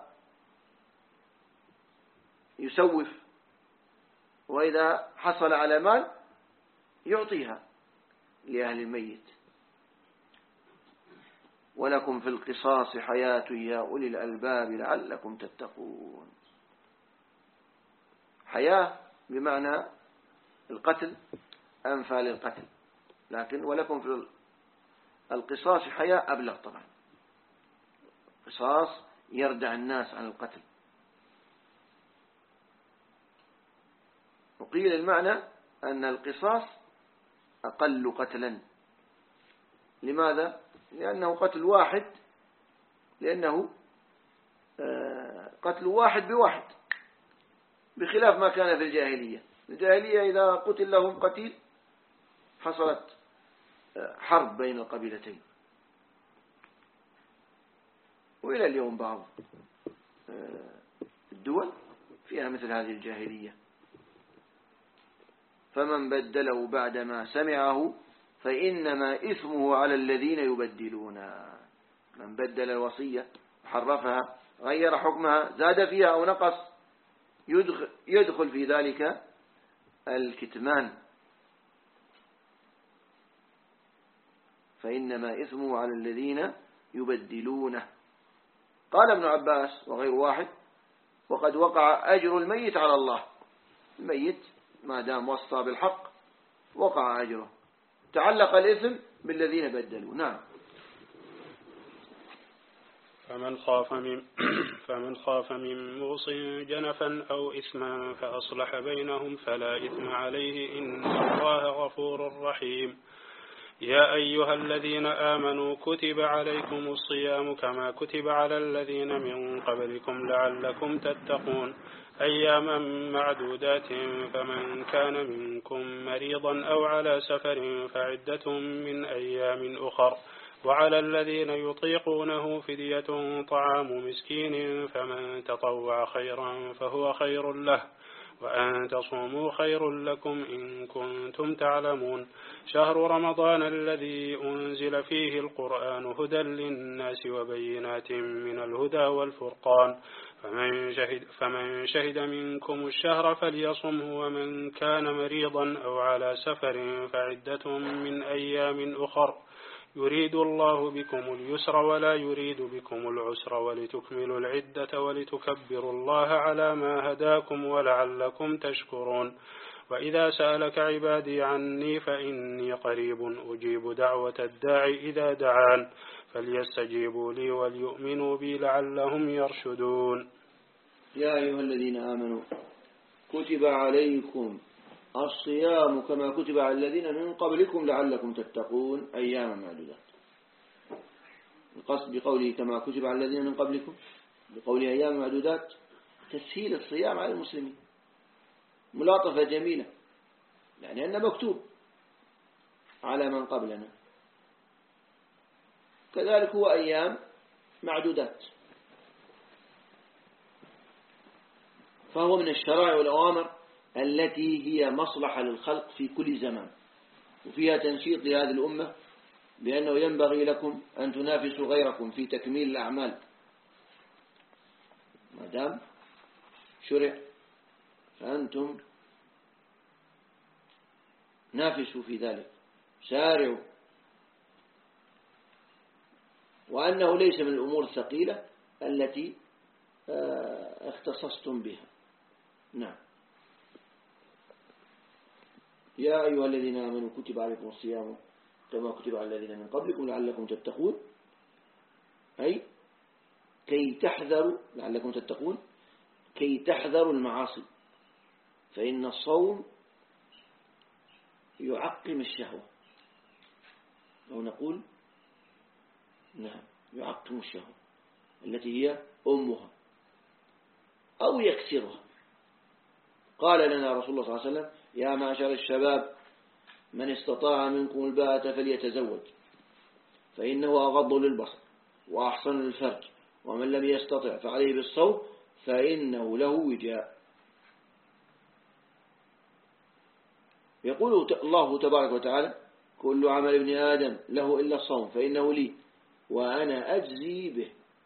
ويسوف، وإذا حصل على مال يعطيها لأهل الميت. ولكم في القصاص حياة يا أولي الألباب لعلكم تتقون. حياة بمعنى القتل أنفى للقتل، لكن ولكم في القصاص حياة أبلغ طبعا، قصاص يردع الناس عن القتل. وقيل المعنى أن القصاص أقل قتلا لماذا؟ لأنه قتل واحد، لأنه قتل واحد بواحد، بخلاف ما كان في الجاهلية. الجاهلية إذا قتل لهم قتيل حصلت حرب بين القبيلتين، وإلى اليوم بعض الدول فيها مثل هذه الجاهلية. فمن بدله بعدما سمعه فإنما إثمه على الذين يبدلون. من بدل الوصية حرفها، غير حكمها، زاد فيها أو نقص، يدخل في ذلك الكتمان، فإنما إثمه على الذين يبدلونه. قال ابن عباس وغير واحد: وقد وقع أجر الميت على الله. الميت ما دام وصى بالحق وقع أجره، تعلق الإثم بالذين بدلوا. نعم. فمن خاف من موص جنفا أو إثما فأصلح بينهم فلا إثم عليه إن الله غفور رحيم. يا أيها الذين آمنوا كتب عليكم الصيام كما كتب على الذين من قبلكم لعلكم تتقون أياما معدودات فمن كان منكم مريضا أو على سفر فعدة من أيام أخر وعلى الذين يطيقونه فدية طعام مسكين فمن تطوع خيرا فهو خير له وأن تصوموا خير لكم إن كنتم تعلمون. شهر رمضان الذي أنزل فيه القرآن هدى للناس وبينات من الهدى والفرقان فمن شهد منكم الشهر فليصمه ومن كان مريضا أو على سفر فعدة من أيام أخر يريد الله بكم اليسر ولا يريد بكم العسر ولتكملوا العدة ولتكبروا الله على ما هداكم ولعلكم تشكرون. وإذا سألك عبادي عني فإني قريب أجيب دعوة الداعي إذا دعان فليستجيبوا لي وليؤمنوا بي لعلهم يرشدون. يا أيها الذين آمنوا كتب عليكم الصيام كما كتب على الذين من قبلكم لعلكم تتقون أياما معدودات. القصد بقوله كما كتب على الذين من قبلكم بقوله أيام معدودات تسهيل الصيام على المسلمين، ملاطفة جميلة، يعني أنه مكتوب على من قبلنا، كذلك هو أيام معدودات، فهو من الشرائع والأوامر التي هي مصلحة للخلق في كل زمان، وفيها تنشيط لهذه الأمة بأنه ينبغي لكم أن تنافسوا غيركم في تكميل الأعمال ما دام شرع، فأنتم نافسوا في ذلك، سارعوا، وأنه ليس من الأمور الثقيلة التي اختصصتم بها. نعم. يا أيها الذين آمنوا كتب عليكم الصيام كما كتب على الذين من قبلكم لعلكم تتقون، أي كي تحذروا، لعلكم تتقون كي تحذروا المعاصي، فإن الصوم يعقم الشهوة، أو نقول نعم يعقم الشهوة التي هي أمها أو يكسرها. قال لنا رسول الله صلى الله عليه وسلم: يا معشر الشباب من استطاع منكم الباءة فليتزوج فإنه أغض للبصر وأحسن للفرج ومن لم يستطع فعليه بالصوم فإنه له وجاء. يقول الله تبارك وتعالى: كل عمل ابن آدم له إلا الصوم فإنه لي وأنا أجزي به.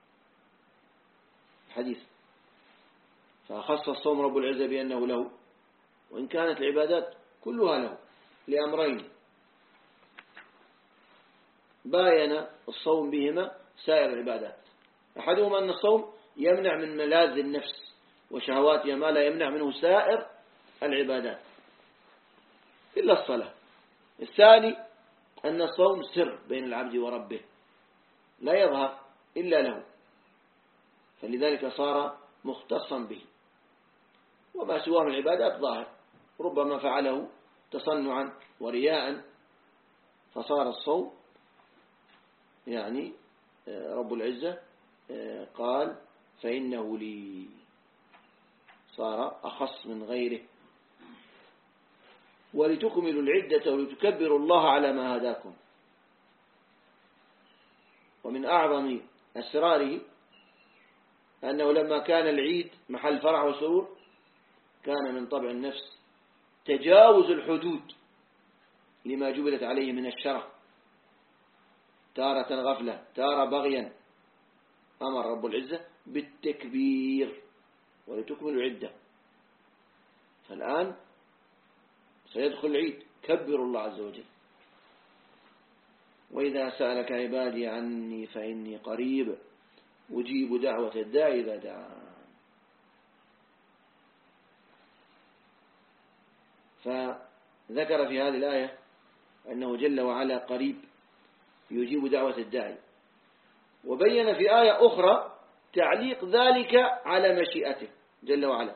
حديث. فخص الصوم رب العزة بأنه له، وإن كانت العبادات كلها له لأمرين باين الصوم بهما سائر العبادات. أحدهما أن الصوم يمنع من ملاذ النفس وشهواتها ما لا يمنع منه سائر العبادات إلا الصلاة. الثاني أن الصوم سر بين العبد وربه لا يظهر إلا له، فلذلك صار مختصا به، وما سواه من العبادات ظاهر ربما فعله تصنعا ورياء، فصار الصوم يعني رب العزة قال فإنه لي، صار أخص من غيره. ولتكملوا العدة ولتكبروا الله على ما هداكم. ومن أعظم أسراره أنه لما كان العيد محل فرح وسرور كان من طبع النفس تجاوز الحدود لما جبلت عليه من الشرع، تارة غفلة تارة بغيا. أمر رب العزة بالتكبير ولتكملوا العدة. فالآن سيدخل العيد، كبروا الله عز وجل. وإذا سألك عبادي عني فإني قريب أجيب دعوة الداعي إذا دعان. فذكر في هذه الآية أنه جل وعلا قريب يجيب دعوة الداعي، وبين في آية أخرى تعليق ذلك على مشيئته جل وعلا،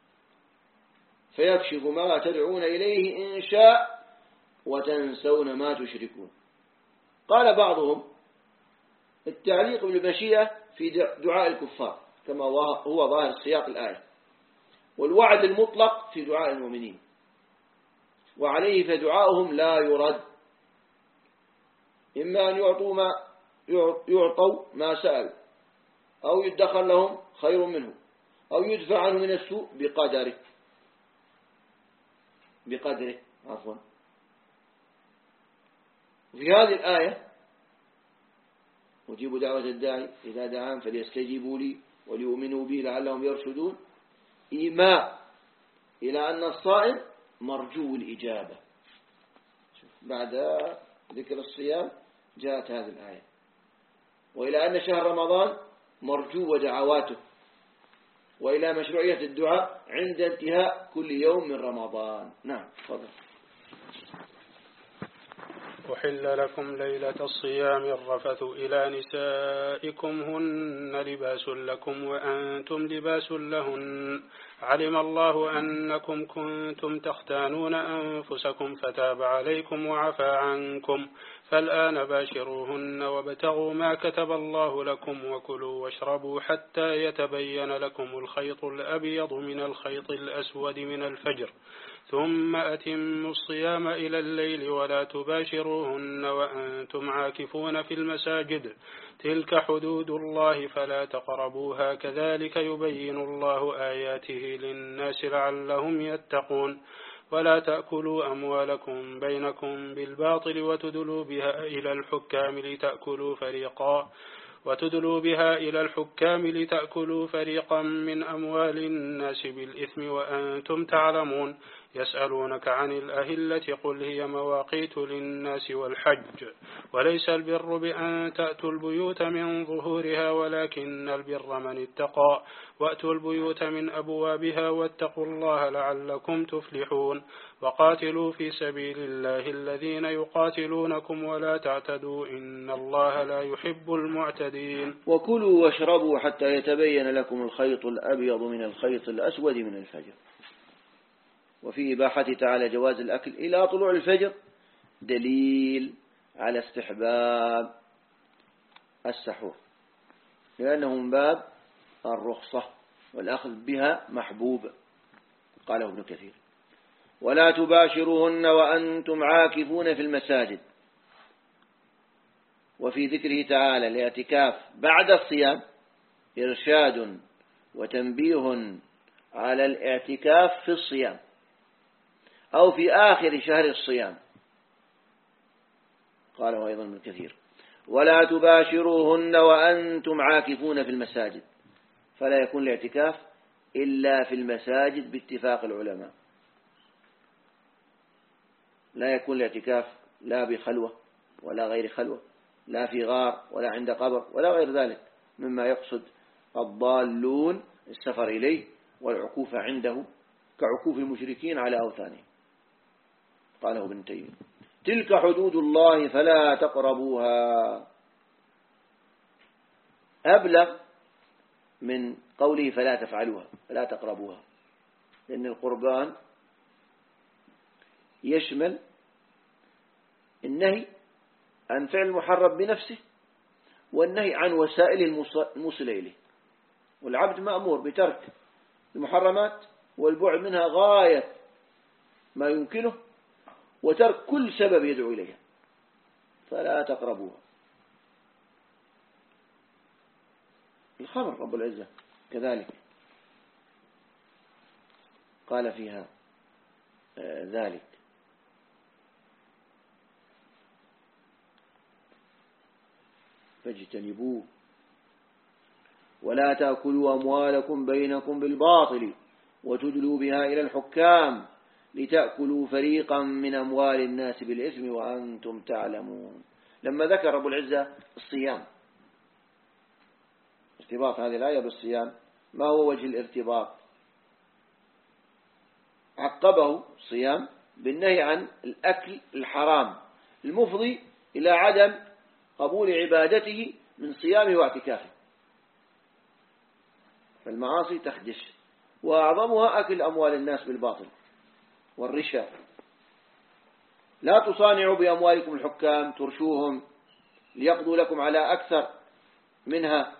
فيكشف ما تدعون إليه إن شاء وتنسون ما تشركون. قال بعضهم التعليق بالمشيئة في دعاء الكفار كما هو ظاهر سياق الآية، والوعد المطلق في دعاء المؤمنين، وعليه فدعاؤهم لا يرد، إما أن يعطوا ما سأل، أو يدخل لهم خير منه، أو يدفع عنه من السوء بقدره عفوا. في هذه الآية أجيب دعوة الداعي إذا دعان فليستجيبوا لي وليؤمنوا بي لعلهم يرشدون، إيماء إلى أن الصائم مرجو الإجابة. بعد ذكر الصيام جاءت هذه الآية، وإلى أن شهر رمضان مرجو دعواته، وإلى مشروعية الدعاء عند انتهاء كل يوم من رمضان. نعم تفضل. أحل لكم ليلة الصيام الرفث إلى نسائكم هن لباس لكم وأنتم لباس لهن، علم الله أنكم كنتم تختانون أنفسكم فتاب عليكم وعفى عنكم، فالآن باشروهن وابتغوا ما كتب الله لكم وكلوا واشربوا حتى يتبين لكم الخيط الأبيض من الخيط الأسود من الفجر، ثم أتموا الصيام إلى الليل ولا تباشروهن وأنتم عاكفون في المساجد، تلك حدود الله فلا تقربوها، كذلك يبين الله آياته للناس لعلهم يتقون. ولا تأكلوا أموالكم بينكم بالباطل وتدلوا بها إلى الحكام لتأكلوا فريقا من أموال الناس بالإثم وأنتم تعلمون. يسألونك عن الأهلة قل هي مواقيت للناس والحج، وليس البر بأن تأتوا البيوت من ظهورها ولكن البر من اتقى، وأتوا البيوت من أبوابها واتقوا الله لعلكم تفلحون. وقاتلوا في سبيل الله الذين يقاتلونكم ولا تعتدوا إن الله لا يحب المعتدين. وكلوا واشربوا حتى يتبين لكم الخيط الأبيض من الخيط الأسود من الفجر. وفي إباحة تعالى جواز الأكل إلى طلوع الفجر دليل على استحباب السحور، لأنه من باب الرخصة والأخذ بها محبوب. قاله ابن كثير: ولا تباشروهن وأنتم عاكفون في المساجد. وفي ذكره تعالى الاعتكاف بعد الصيام إرشاد وتنبيه على الاعتكاف في الصيام أو في آخر شهر الصيام. قاله أيضا ابن كثير: ولا تباشروهن وأنتم عاكفون في المساجد، فلا يكون الاعتكاف إلا في المساجد باتفاق العلماء. لا يكون الاعتكاف لا بخلوة ولا غير خلوة، لا في غار ولا عند قبر ولا غير ذلك مما يقصد الضالون السفر إليه والعكوف عنده كعكوف المشركين على أوثانهم. قاله ابن تيمية: تلك حدود الله فلا تقربوها، أبلغ من قوله فلا تفعلوها فلا تقربوها، لأن القربان يشمل النهي عن فعل المحرم بنفسه والنهي عن وسائل الموصلة إليه. والعبد مأمور بترك المحرمات والبعد منها غاية ما يمكنه، وترك كل سبب يدعو إليها، فلا تقربوها. الخمر رب العزة كذلك قال فيها ذلك: فاجتنبوه ولا تأكلوا أموالكم بينكم بالباطل وتدلوا بها إلى الحكام لتأكلوا فريقا من أموال الناس بالإثم وأنتم تعلمون. لما ذكر رب العزة الصيام، ارتباط هذه الآية بالصيام، ما هو وجه الارتباط؟ عقبه الصيام بالنهي عن الأكل الحرام المفضي إلى عدم قبول عبادته من صيامه واعتكافه. فالمعاصي تخدش، وأعظمها أكل أموال الناس بالباطل والرشا. لا تصانعوا بأموالكم الحكام ترشوهم ليقضوا لكم على أكثر منها.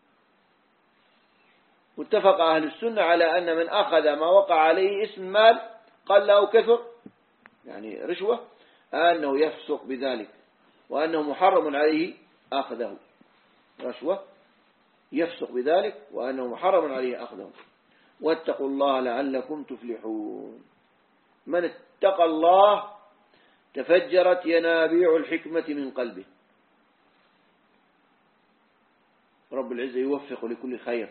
واتفق أهل السنة على أن من أخذ ما وقع عليه اسم مال قل أو كثر، يعني رشوة، أنه يفسق بذلك، وأنه محرم عليه أخذه. رشوة يفسق بذلك، وأنه محرم عليه أخذه. واتقوا الله لعلكم تفلحون. من اتقى الله تفجرت ينابيع الحكمة من قلبه. رب العزة يوفق لكل خير.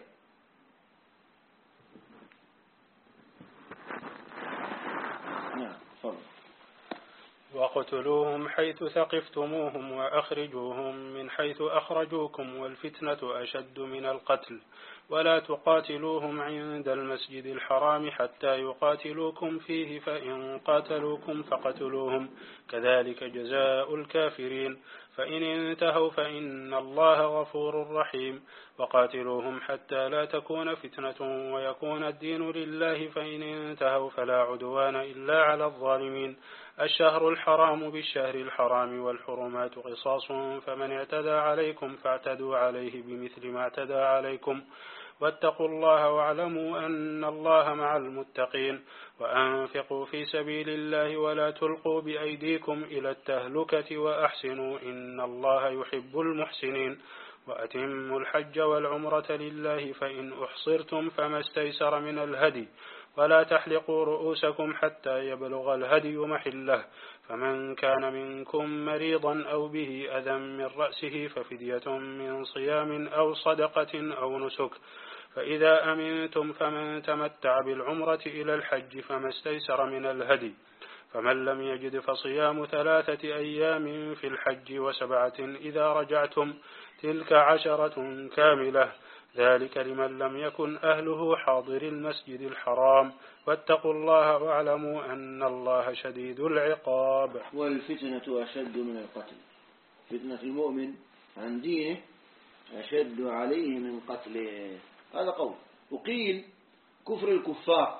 وقتلوهم حيث ثقفتموهم وأخرجوهم من حيث أخرجوكم والفتنة أشد من القتل ولا تقاتلوهم عند المسجد الحرام حتى يقاتلوكم فيه فإن قاتلوكم فقتلوهم كذلك جزاء الكافرين فإن انتهوا فإن الله غفور رحيم وقاتلوهم حتى لا تكون فتنة ويكون الدين لله فإن انتهوا فلا عدوان إلا على الظالمين الشهر الحرام بالشهر الحرام والحرمات قصاص فمن اعتدى عليكم فاعتدوا عليه بمثل ما اعتدى عليكم واتقوا الله واعلموا أن الله مع المتقين وأنفقوا في سبيل الله ولا تلقوا بأيديكم إلى التهلكة وأحسنوا إن الله يحب المحسنين وأتموا الحج والعمرة لله فإن أحصرتم فما استيسر من الهدي ولا تحلقوا رؤوسكم حتى يبلغ الهدي محله فمن كان منكم مريضا أو به أذى من رأسه ففدية من صيام أو صدقة أو نسك فإذا أمنتم فمن تمتع بالعمرة إلى الحج فما استيسر من الهدي فمن لم يجد فصيام 3 أيام في الحج و7 إذا رجعتم تلك 10 كاملة ذلك لمن لم يكن أهله حاضر المسجد الحرام واتقوا الله واعلموا أن الله شديد العقاب. والفتنة أشد من القتل. فتنة المؤمن عن دينه أشد عليه من قتله. هذا قول. وقيل كفر الكفار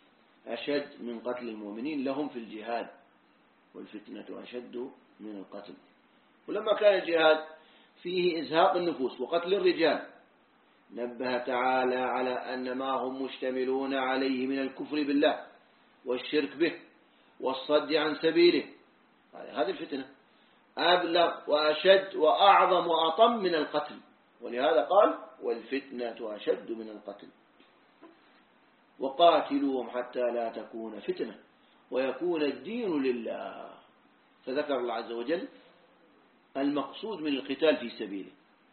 أشد من قتل المؤمنين لهم في الجهاد، والفتنة أشد من القتل. ولما كان الجهاد فيه إزهاق النفوس وقتل الرجال نبه تعالى على أن ما هم مشتملون عليه من الكفر بالله والشرك به والصد عن سبيله، هذه الفتنة أبلغ وأشد وأعظم وأطم من القتل. ولهذا قال والفتنة أشد من القتل. وقاتلوهم حتى لا تكون فتنة ويكون الدين لله. فذكر الله عز وجل المقصود من القتال في سبيله،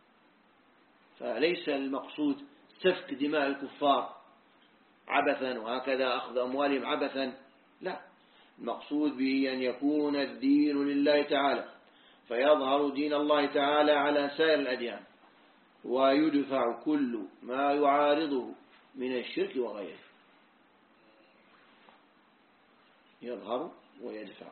فليس المقصود سفك دماء الكفار عبثا وهكذا أخذ أموالهم عبثا، لا، المقصود به أن يكون الدين لله تعالى فيظهر دين الله تعالى على سائر الأديان ويدفع كل ما يعارضه من الشرك وغيره، يظهر ويدفع.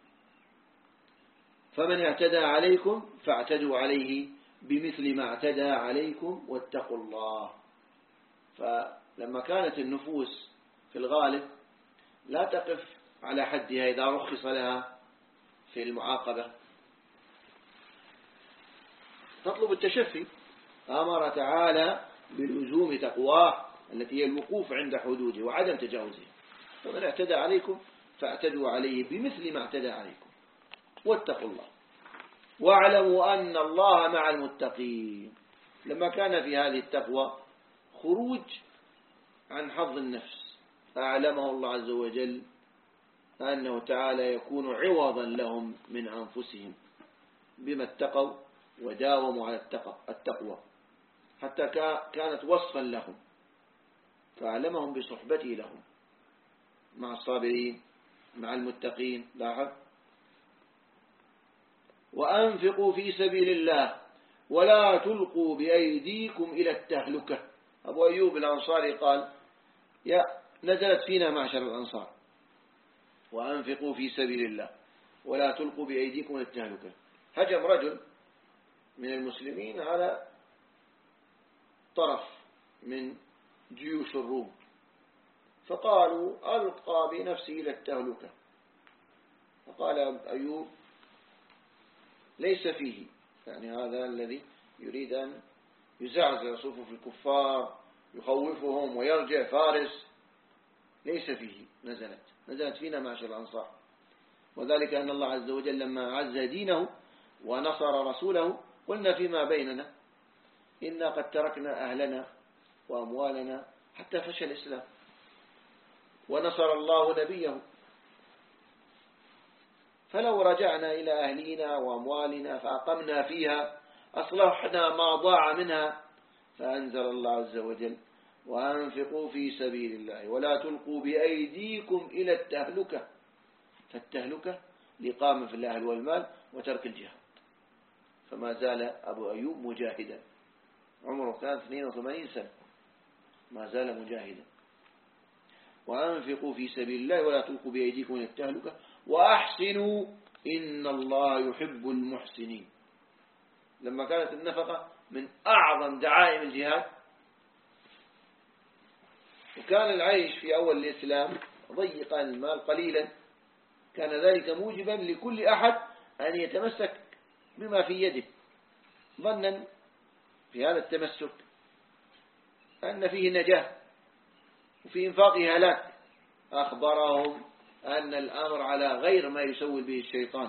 فمن اعتدى عليكم فاعتدوا عليه بمثل ما اعتدى عليكم واتقوا الله. فلما كانت النفوس في الغالب لا تقف على حدها إذا رخص لها في المعاقبة، تطلب التشفي. أمر تعالى بلزوم تقواه التي هي الوقوف عند حدوده وعدم تجاوزه. فمن اعتدى عليكم فاعتدوا عليه بمثل ما اعتدى عليكم واتقوا الله واعلموا أن الله مع المتقين. لما كان في هذه التقوى خروج عن حظ النفس أعلمه الله عز وجل أنه تعالى يكون عوضا لهم من أنفسهم بما اتقوا وداوموا على التقوى حتى كانت وصفا لهم، فأعلمهم بصحبته لهم مع الصابرين مع المتقين. لاحظ: وأنفقوا في سبيل الله ولا تلقوا بأيديكم إلى التهلكة. أبو أيوب الأنصاري قال: نزلت فينا معشر الأنصار وأنفقوا في سبيل الله ولا تلقوا بأيديكم إلى التهلكة. هجم رجل من المسلمين على طرف من جيوش الروم فقالوا: ألقى بنفسه إلى التهلكة. فقال أيوب: ليس فيه، يعني هذا الذي يريد أن يزعزع صفوف الكفار يخوفهم ويرجع فارس، ليس فيه. نزلت فينا معشر الأنصار. وذلك أن الله عز وجل لما عز دينه ونصر رسوله قلنا فيما بيننا: إنا قد تركنا أهلنا وأموالنا حتى فشل الإسلام ونصر الله نبيه، فلو رجعنا إلى أهلنا وأموالنا فأقمنا فيها أصلحنا ما ضاع منها. فأنزل الله عز وجل: وأنفقوا في سبيل الله ولا تلقوا بأيديكم إلى التهلكة. فالتهلكة الإقامة في الأهل والمال وترك الجهاد. فما زال أبو أيوب مجاهدا، عمره كان 82 سنة، ما زال مجاهدا. وأنفقوا في سبيل الله ولا تلقوا بأيديكم إلى التهلكة وأحسنوا إن الله يحب المحسنين. لما كانت النفقة من أعظم دعائم الجهاد وكان العيش في أول الإسلام ضيقا، المال قليلا، كان ذلك موجبا لكل أحد أن يتمسك بما في يده ظنا في هذا التمسك أن فيه نجاة وفي إنفاقه هلاك. أخبرهم أن الأمر على غير ما يسول به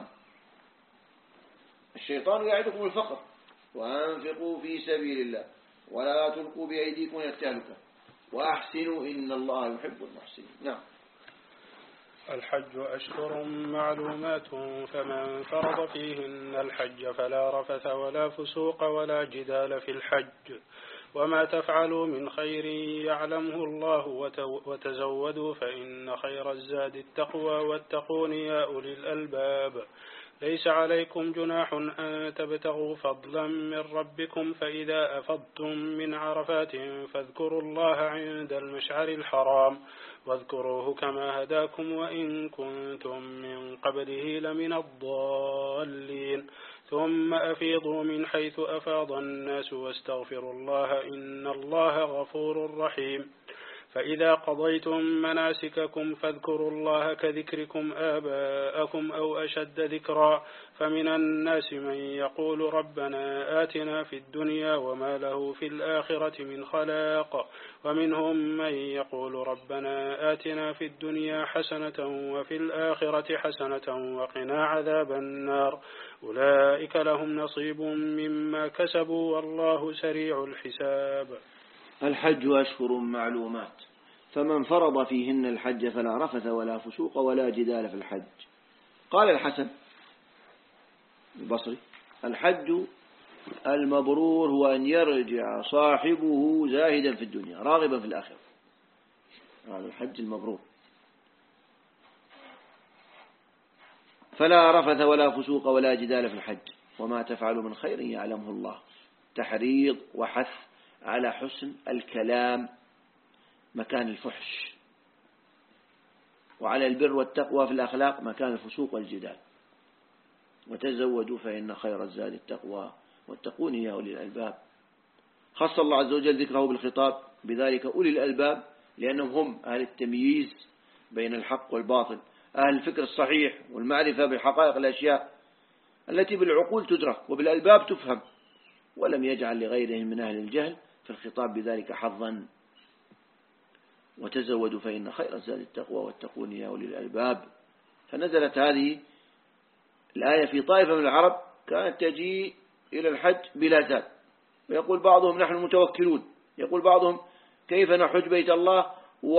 الشيطان يعدكم الفقر. وأنفقوا في سبيل الله ولا تلقوا بأيديكم إلى التهلكة وأحسنوا إن الله يحب المحسنين. نعم. الحج أشهر معلومات، فمن فرض فيهن الحج فلا رفث ولا فسوق ولا جدال في الحج. وما تفعلوا من خير يعلمه الله وتزودوا فإن خير الزاد التقوى واتقون يا أولي الألباب. ليس عليكم جناح أن تبتغوا فضلا من ربكم فإذا أفضتم من عرفات فاذكروا الله عند المشعر الحرام واذكروه كما هداكم وإن كنتم من قبله لمن الضالين. ثم أفيضوا من حيث أفاض الناس واستغفروا الله إن الله غفور رحيم. فإذا قضيتم مناسككم فاذكروا الله كذكركم آباءكم أو أشد ذكرا. فمن الناس من يقول ربنا آتنا في الدنيا وما له في الآخرة من خلاق، ومنهم من يقول ربنا آتنا في الدنيا حسنة وفي الآخرة حسنة وقنا عذاب النار. أولئك لهم نصيب مما كسبوا والله سريع الحساب. الحج أشهر معلومات، فمن فرض فيهن الحج فلا رفث ولا فسوق ولا جدال في الحج. قال الحسن البصري: الحج المبرور هو أن يرجع صاحبه زاهدا في الدنيا راغبا في الآخرة. هذا الحج المبرور. فلا رفث ولا فسوق ولا جدال في الحج. وما تفعل من خير يعلمه الله. تحريض وحث على حسن الكلام مكان الفحش، وعلى البر والتقوى في الأخلاق مكان الفسوق والجدال. وتزودوا فإن خير الزاد التقوى واتقون يا أولي الألباب. خص الله عز وجل ذكره بالخطاب بذلك أولي الألباب لأنهم هم أهل التمييز بين الحق والباطل، أهل الفكر الصحيح والمعرفة بحقائق الأشياء التي بالعقول تدرك وبالألباب تفهم. ولم يجعل لغيرهم من أهل الجهل في الخطاب بذلك حظا. وتزودوا فإن خير الزاد التقوى واتقون يا أولي الألباب. فنزلت هذه الآية في طائفة من العرب كانت تجي إلى الحج بلا زاد، ويقول بعضهم نحن متوكلون، يقول بعضهم كيف نحج بيت الله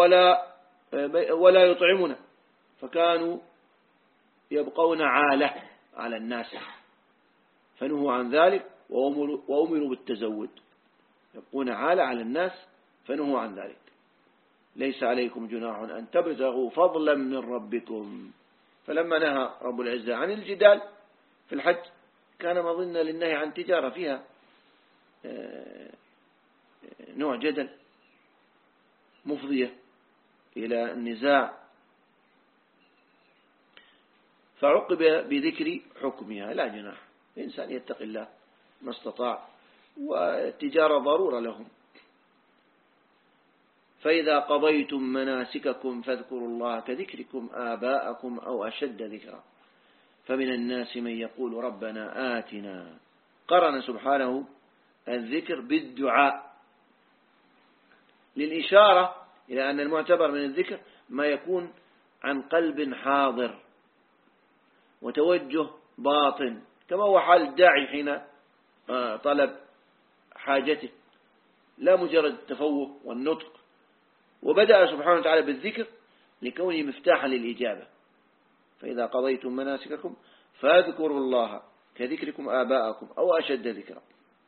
ولا يطعمنا، فكانوا يبقون عالة على الناس، فنهوا عن ذلك وأمروا بالتزود، يبقون عالة على الناس فنهوا عن ذلك. ليس عليكم جناح أن تبتغوا فضلا من ربكم. فلما نهى رب العزة عن الجدال في الحج كان مظنة للنهي عن تجارة فيها نوع جدل مفضية إلى النزاع، فعقب بذكر حكمها لا جناح، الإنسان يتقي الله ما استطاع، والتجارة ضرورة لهم. فإذا قضيتم مناسككم فاذكروا الله كذكركم آباءكم أو أشد ذكرا فمن الناس من يقول ربنا آتنا. قرن سبحانه الذكر بالدعاء للإشارة إلى أن المعتبر من الذكر ما يكون عن قلب حاضر وتوجه باطن، كما هو حال الداعي حين طلب حاجته، لا مجرد التفوه والنطق. وبدأ سبحانه وتعالى بالذكر لكونه مفتاحا للإجابة. فإذا قضيتم مناسككم فاذكروا الله كذكركم آباءكم أو أشد ذكرا.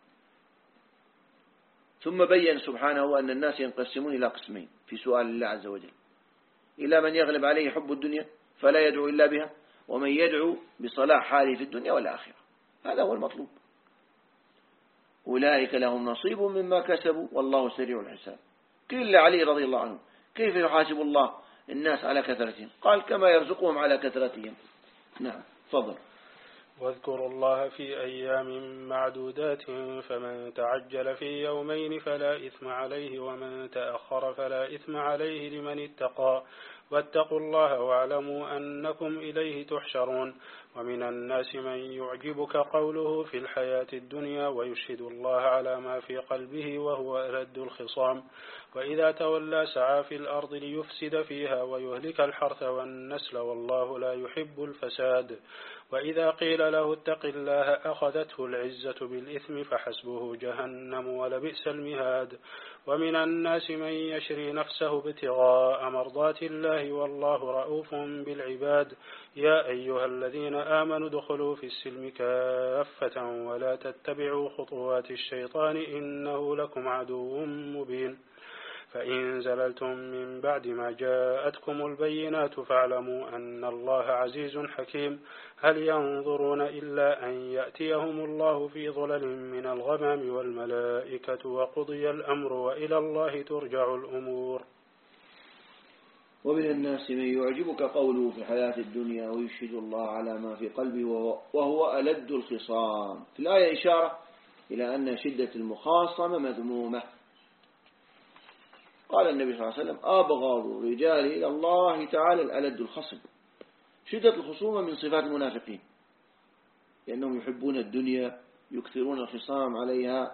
ثم بين سبحانه أن الناس ينقسمون إلى قسمين في سؤال الله عز وجل: إلى من يغلب عليه حب الدنيا فلا يدعو إلا بها، ومن يدعو بصلاح حاله في الدنيا والآخرة. هذا هو المطلوب. أولئك لهم نصيب مما كسبوا والله سريع الحساب. قيل لعلي رضي الله عنه: كيف يحاسب الله الناس على كثرتهم؟ قال: كما يرزقهم على كثرتهم. نعم، تفضل. واذكروا الله في أيام معدودات فمن تعجل في يومين فلا إثم عليه ومن تأخر فلا إثم عليه لمن اتقى واتقوا الله واعلموا أنكم إليه تحشرون. ومن الناس من يعجبك قوله في الحياة الدنيا ويشهد الله على ما في قلبه وهو ألد الخصام وإذا تولى سعى في الأرض ليفسد فيها ويهلك الحرث والنسل والله لا يحب الفساد. وإذا قيل له اتق الله أخذته العزة بالإثم فحسبه جهنم ولبئس المهاد. ومن الناس من يشري نفسه ابتغاء مرضات الله والله رؤوف بالعباد. يا أيها الذين آمنوا ادخلوا في السلم كافة ولا تتبعوا خطوات الشيطان إنه لكم عدو مبين. فإن زللتم من بعد ما جاءتكم البينات فاعلموا أن الله عزيز حكيم. هل ينظرون إلا أن يأتيهم الله في ظلل من الغمام والملائكة وقضي الأمر وإلى الله ترجع الأمور. ومن الناس من يعجبك قوله في الحياة الدنيا ويشهد الله على ما في قلبه وهو ألد الخصام. في الآية إشارة إلى أن شدة المخاصمة مذمومة. قال النبي صلى الله عليه وسلم: أبغض الرجال إلى الله تعالى الألد الخصم. شدة الخصومة من صفات المنافقين، لأنهم يحبون الدنيا يكثرون الخصام عليها.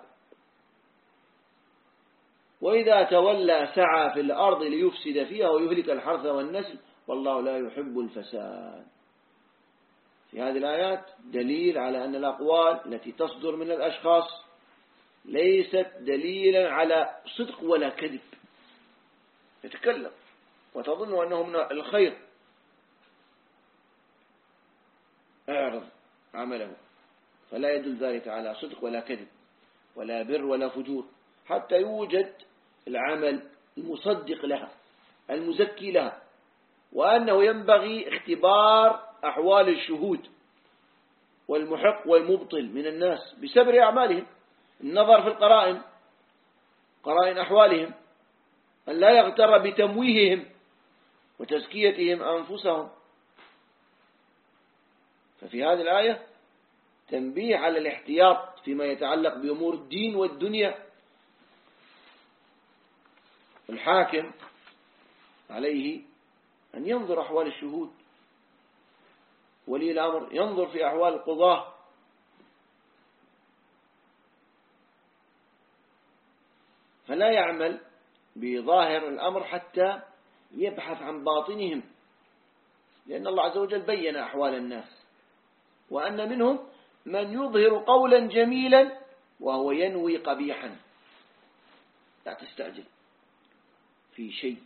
وإذا تولى سعى في الأرض ليفسد فيها ويهلك الحرث والنسل والله لا يحب الفساد. في هذه الآيات دليل على أن الأقوال التي تصدر من الأشخاص ليست دليلا على صدق ولا كذب. يتكلم وتظن أنه من الخير، اعرض عمله، فلا يدل ذلك على صدق ولا كذب ولا بر ولا فجور، حتى يوجد العمل المصدق لها المزكي لها، وأنه ينبغي اختبار أحوال الشهود والمحق والمبطل من الناس بسبر أعمالهم، النظر في القرائن، قرائن أحوالهم، أن لا يغتر بتمويههم وتزكيتهم أنفسهم. ففي هذه الآية تنبيه على الاحتياط فيما يتعلق بأمور الدين والدنيا. الحاكم عليه أن ينظر أحوال الشهود، ولي الأمر ينظر في أحوال القضاة، فلا يعمل بظاهر الأمر حتى يبحث عن باطنهم، لأن الله عز وجل بين أحوال الناس، وأن منهم من يظهر قولا جميلا وهو ينوي قبيحا. لا تستعجل في شيء.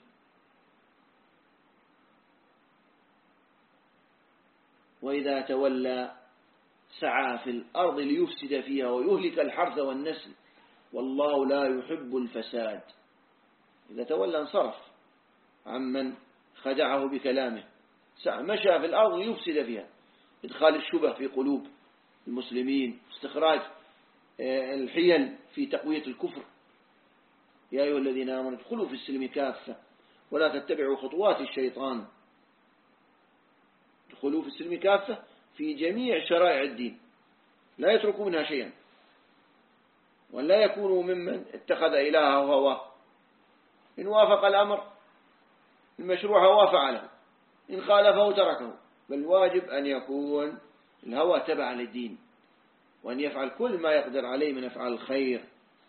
وإذا تولى سعى في الأرض ليفسد فيها ويهلك الحرث والنسل والله لا يحب الفساد. إذا تولى انصرف عمن خدعه بكلامه، مشى في الأرض ليفسد فيها، إدخال الشبه في قلوب المسلمين، استخراج الحيل في تقوية الكفر. يا أيها الذين آمنوا ادخلوا في السلم كافة ولا تتبعوا خطوات الشيطان. ادخلوا في السلم كافة في جميع شرائع الدين، لا يتركوا منها شيئا، ولا يكونوا ممن اتخذ إلهه هواه. إن وافق الأمر المشروع هواه فعله، إن خالفه تركه. بل واجب أن يكون الهوى تبع للدين، وأن يفعل كل ما يقدر عليه من أفعال الخير.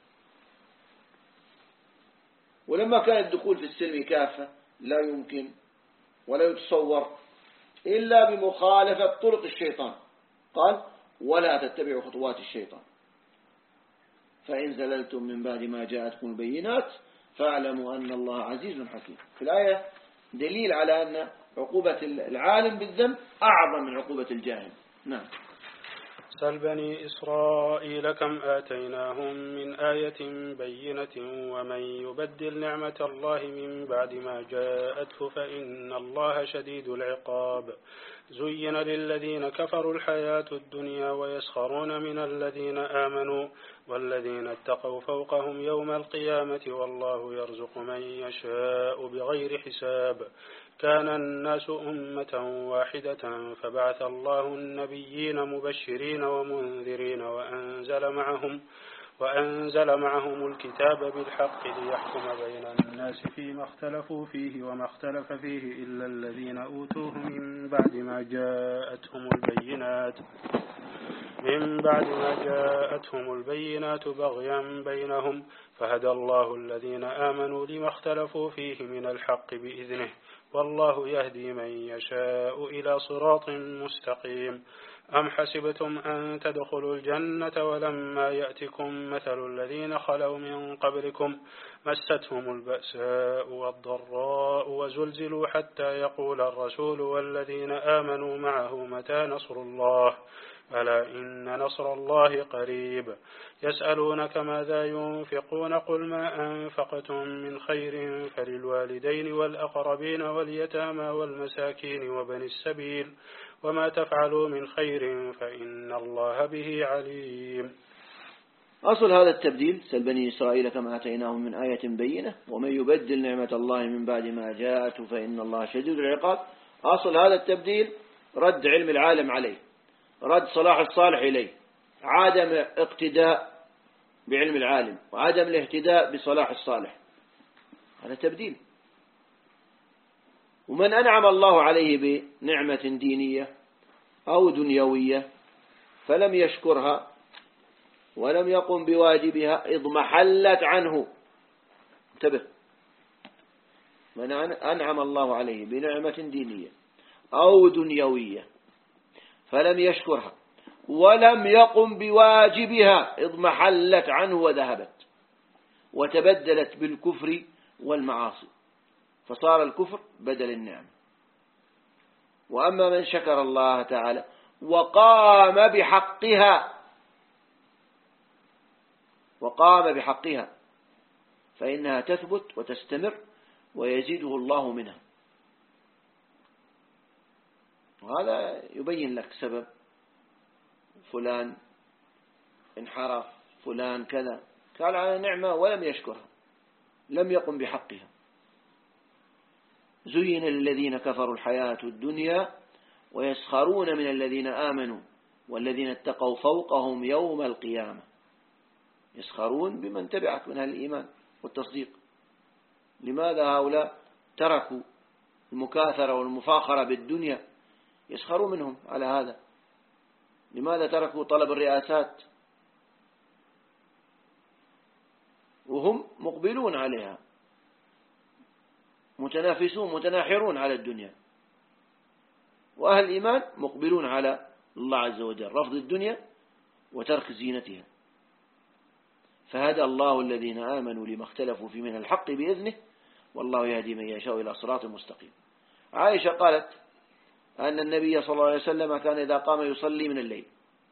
ولما كان الدخول في السلم كافة لا يمكن ولا يتصور إلا بمخالفة طرق الشيطان. قال ولا تتبعوا خطوات الشيطان فإن زللتم من بعد ما جاءتكم البينات فاعلموا أن الله عزيز حكيم. في الآية دليل على أن عقوبة العالم بالذنب أعظم من عقوبة الجاهل. نعم. سل بني إسرائيل كم آتيناهم من آية بينة ومن يبدل نعمة الله من بعد ما جاءته فإن الله شديد العقاب. زين للذين كفروا الحياة الدنيا ويسخرون من الذين آمنوا والذين اتقوا فوقهم يوم القيامة والله يرزق من يشاء بغير حساب. كان الناس أمة واحدة فبعث الله النبيين مبشرين ومنذرين وأنزل معهم الكتاب بالحق ليحكم بين الناس فيما اختلفوا فيه وما اختلف فيه إلا الذين أوتوه من بعد ما جاءتهم البينات بغيا بينهم فهدى الله الذين آمنوا لما اختلفوا فيه من الحق بإذنه والله يهدي من يشاء إلى صراط مستقيم. أم حسبتم أن تدخلوا الجنة ولما يأتكم مثل الذين خلوا من قبلكم مستهم البأساء والضراء وزلزلوا حتى يقول الرسول والذين آمنوا معه متى نصر الله ألا إن نصر الله قريب. يسألونك ماذا ينفقون قل ما أنفقتم من خير فللوالدين والأقربين واليتامى والمساكين وبني السبيل وما تفعلوا من خير فإن الله به عليم. أصل هذا التبديل سل بني إسرائيل كما آتيناهم من آية بينة ومن يبدل نعمة الله من بعد ما جاءته فإن الله شديد العقاب. أصل هذا التبديل رد علم العالم عليه، رد صلاح الصالح إليه، عدم اقتداء بعلم العالم وعدم الاهتداء بصلاح الصالح. هذا تبديل. ومن أنعم الله عليه بنعمة دينية أو دنيوية فلم يشكرها ولم يقم بواجبها اضمحلت عنه. انتبه، من أنعم الله عليه بنعمة دينية أو دنيوية فلم يشكرها ولم يقم بواجبها اضمحلت عنه وذهبت وتبدلت بالكفر والمعاصي، فصار الكفر بدل النعمة. وأما من شكر الله تعالى وقام بحقها فإنها تثبت وتستمر ويزيده الله منها. وهذا يبين لك سبب فلان انحرف، فلان كذا، كان على نعمة ولم يشكرها، لم يقم بحقها. زين للذين كفروا الحياة الدنيا ويسخرون من الذين آمنوا والذين اتقوا فوقهم يوم القيامة. يسخرون بمن تبعك من الإيمان والتصديق. لماذا هؤلاء تركوا المكاثرة والمفاخرة بالدنيا؟ يسخروا منهم على هذا. لماذا تركوا طلب الرئاسات وهم مقبلون عليها، متنافسون متناحرون على الدنيا. وأهل الإيمان مقبلون على الله عز وجل، رفض الدنيا وترك زينتها. فهدى الله الذين آمنوا لما اختلفوا فيه من الحق بإذنه والله يهدي من يشاء إلى صراط مستقيم. عائشة قالت أن النبي صلى الله عليه وسلم كان إذا قام يصلي من الليل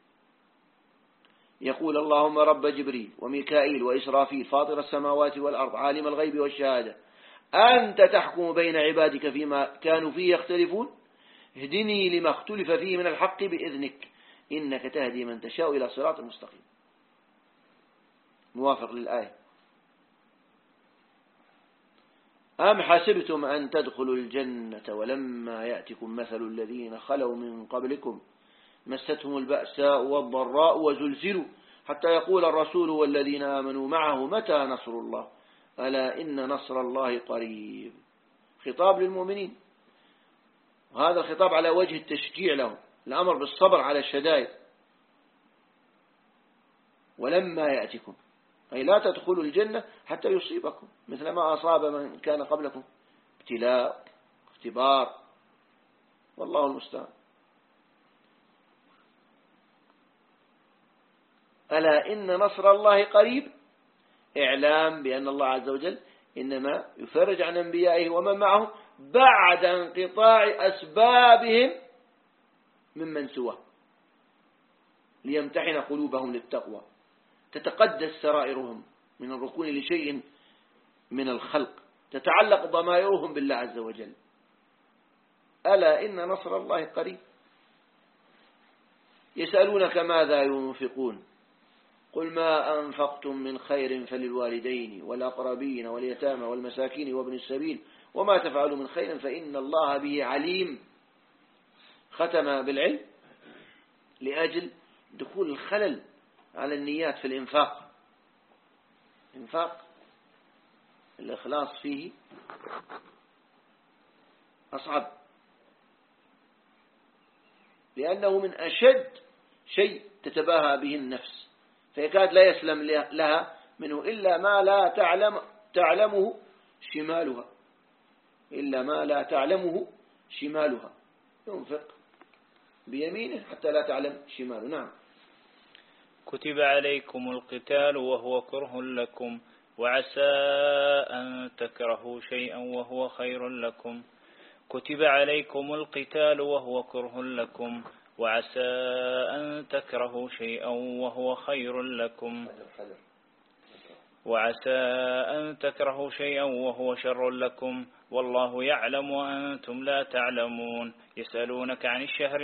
يقول اللهم رب جبريل وميكائيل وإسرافيل فاطر السماوات والأرض عالم الغيب والشهادة أنت تحكم بين عبادك فيما كانوا فيه يختلفون اهدني لما اختلف فيه من الحق بإذنك إنك تهدي من تشاء إلى صراط مستقيم. موافق للآية. أم حسبتم أن تدخلوا الجنة ولما يأتكم مثل الذين خلوا من قبلكم مستهم البأساء والضراء وزلزلوا حتى يقول الرسول والذين آمنوا معه متى نصر الله ألا إن نصر الله قريب. خطاب للمؤمنين، وهذا الخطاب على وجه التشجيع لهم، الأمر بالصبر على الشدائد. ولما يأتكم أي لا تدخلوا الجنة حتى يصيبكم مثل ما أصاب من كان قبلكم، ابتلاء اختبار، والله المستعان. ألا إن نصر الله قريب، إعلام بأن الله عز وجل إنما يفرج عن أنبيائه ومن معه بعد انقطاع أسبابهم ممن سواه ليمتحن قلوبهم للتقوى، تتقدس سرائرهم من الركون لشيء من الخلق، تتعلق ضمائرهم بالله عز وجل. ألا إن نصر الله قريب. يسألونك ماذا ينفقون قل ما أنفقتم من خير فللوالدين والأقربين واليتامى والمساكين وابن السبيل وما تفعلوا من خير فإن الله به عليم. ختم بالعلم لأجل دخول الخلل على النيات في الإنفاق. إنفاق الإخلاص فيه أصعب، لأنه من أشد شيء تتباهى به النفس، فيكاد لا يسلم لها منه إلا ما لا تعلمه شمالها، إلا ما لا تعلمه شمالها. ينفق بيمينه حتى لا تعلم شماله. نعم. كتب عليكم القتال وهو كره لكم وعسى أن تكرهوا شيئا وهو خير لكم. كتب عليكم القتال وهو كره لكم وعسى أن تكرهوا شيئا وهو خير لكم وعسى أن تكرهوا شيئا وهو شر لكم والله يعلم وأنتم لا تعلمون. يسألونك عن الشهر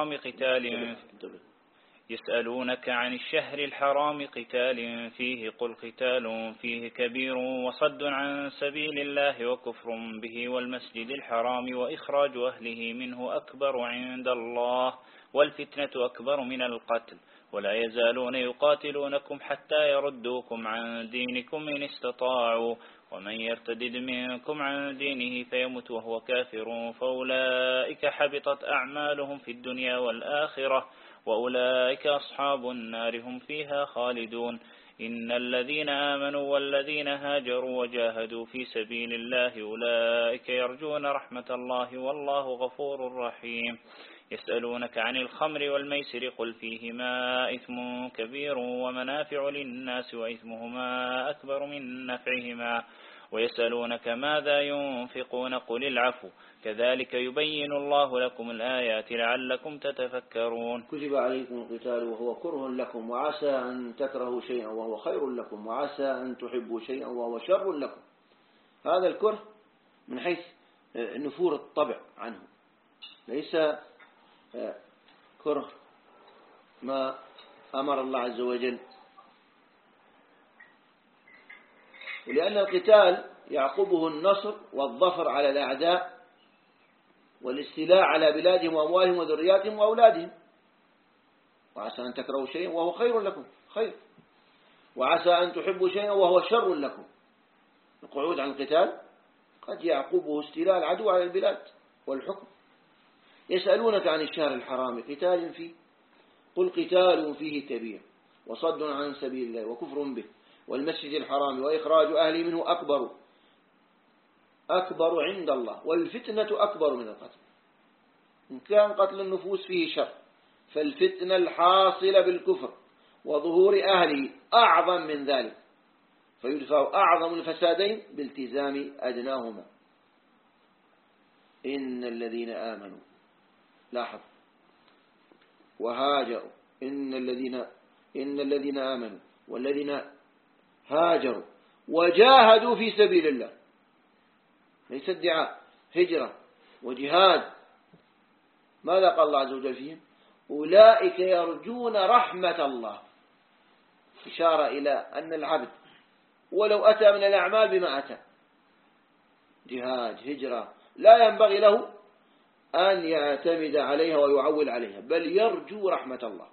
الحرام قتال فيه قل قتال فيه كبير وصد عن سبيل الله وكفر به والمسجد الحرام وإخراج أهله منه أكبر عند الله والفتنة أكبر من القتل ولا يزالون يقاتلونكم حتى يردوكم عن دينكم إن استطاعوا ومن يرتدد منكم عن دينه فيمت وهو كافر فأولئك حبطت أعمالهم في الدنيا والآخرة وأولئك أصحاب النار هم فيها خالدون. إن الذين آمنوا والذين هاجروا وجاهدوا في سبيل الله أولئك يرجون رحمة الله والله غفور رحيم. يسألونك عن الخمر والميسر قل فيهما إثم كبير ومنافع للناس وإثمهما أكبر من نفعهما ويسألونك ماذا ينفقون قل العفو كذلك يبين الله لكم الآيات لعلكم تتفكرون. كتب عليكم القتال وهو كره لكم وعسى أن تكرهوا شيئا وهو خير لكم وعسى أن تحبوا شيئا وهو شر لكم. هذا الكره من حيث نفور الطبع عنه، ليس كره ما أمر الله عز وجل، ولأن القتال يعقبه النصر والظفر على الأعداء والاستيلاء على بلادهم وأموالهم وذرياتهم وأولادهم. وعسى أن تكرهوا شيئا وهو خير لكم، خير، وعسى أن تحبوا شيئا وهو شر لكم. القعود عن القتال قد يعقبه استيلاء العدو على البلاد والحكم. يسألونك عن الشهر الحرام قتال فيه قل قتال فيه كبير وصد عن سبيل الله وكفر به والمسجد الحرام وإخراج أهله منه أكبر عند الله، والفتنة أكبر من القتل. إن كان قتل النفوس فيه شر، فالفتنة الحاصلة بالكفر وظهور أهله أعظم من ذلك، فيدفع أعظم الفسادين بالتزام أدناهما. إن الذين آمنوا، لاحظ، وهاجروا، إن الذين آمنوا والذين هاجروا وجاهدوا في سبيل الله، ليس ادعاء، هجرة وجهاد. ماذا قال الله عز وجل فيهم؟ أولئك يرجون رحمة الله، إشارة إلى أن العبد ولو أتى من الأعمال بما أتى، جهاد، هجرة، لا ينبغي له أن يعتمد عليها ويعول عليها، بل يرجو رحمة الله.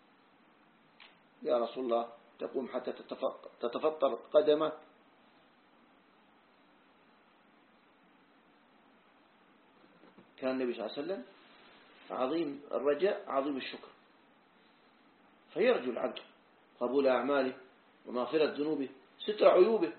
يا رسول الله تقوم حتى تتفطر قدمك؟ كان النبي صلى الله عليه وسلم عظيم الرجاء عظيم الشكر، فيرجو العبد قبول أعماله ومغفرة ذنوبه، ستر عيوبه.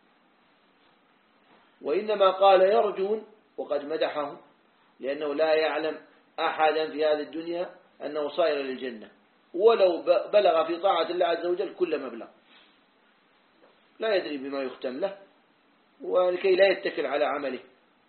وإنما قال يرجون وقد مدحه، لأنه لا يعلم أحدا في هذه الدنيا أنه صائر للجنة، ولو بلغ في طاعة الله عز وجل كل مبلغ، لا يدري بما يختم له، ولكي لا يتكل على عمله.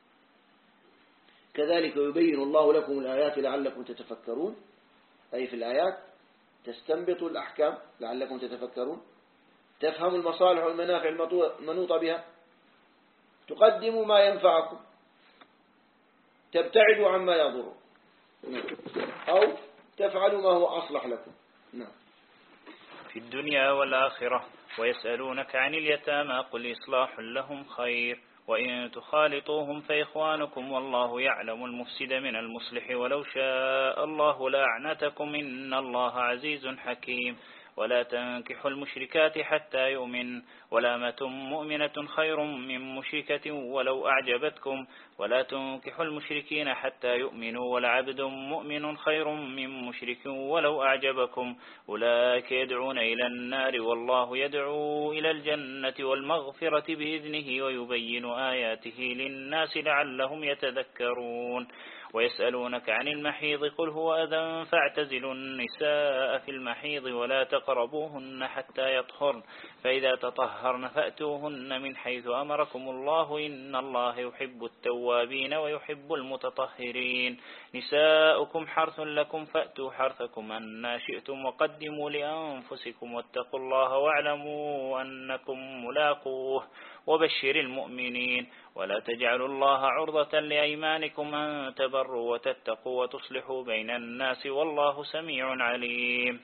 كذلك يبين الله لكم الآيات لعلكم تتفكرون، أي في الآيات تستنبطوا الأحكام لعلكم تتفكرون، تفهموا المصالح والمنافع المنوطة بها، تقدموا ما ينفعكم، تبتعدوا عما يضر، أو تفعلوا ما هو أصلح لكم. نعم. في الدنيا والآخرة. ويسألونك عن اليتامى قل إصلاح لهم خير، وإن تخالطوهم فإخوانكم والله يعلم المفسد من المصلح ولو شاء الله لأعنتكم إن الله عزيز حكيم. ولا تنكحوا المشركات حتى يؤمن، ولأمة مؤمنة خير من مشركة ولو أعجبتكم، ولا تنكحوا المشركين حتى يؤمنوا، ولعبد مؤمن خير من مشرك ولو أعجبكم، أولئك يدعون إلى النار والله يدعو إلى الجنة والمغفرة بإذنه ويبين آياته للناس لعلهم يتذكرون. ويسألونك عن المحيض قل هو أذى فاعتزلوا النساء في المحيض ولا تقربوهن حتى يطهرن، فإذا تطهرن فأتوهن من حيث أمركم الله إن الله يحب التوابين ويحب المتطهرين. نساؤكم حرث لكم فأتوا حرثكم أن شئتم وقدموا لأنفسكم واتقوا الله واعلموا أنكم ملاقوه وبشر المؤمنين. ولا تجعلوا الله عرضة لأيمانكم أن تبروا وتتقوا وتصلحوا بين الناس والله سميع عليم.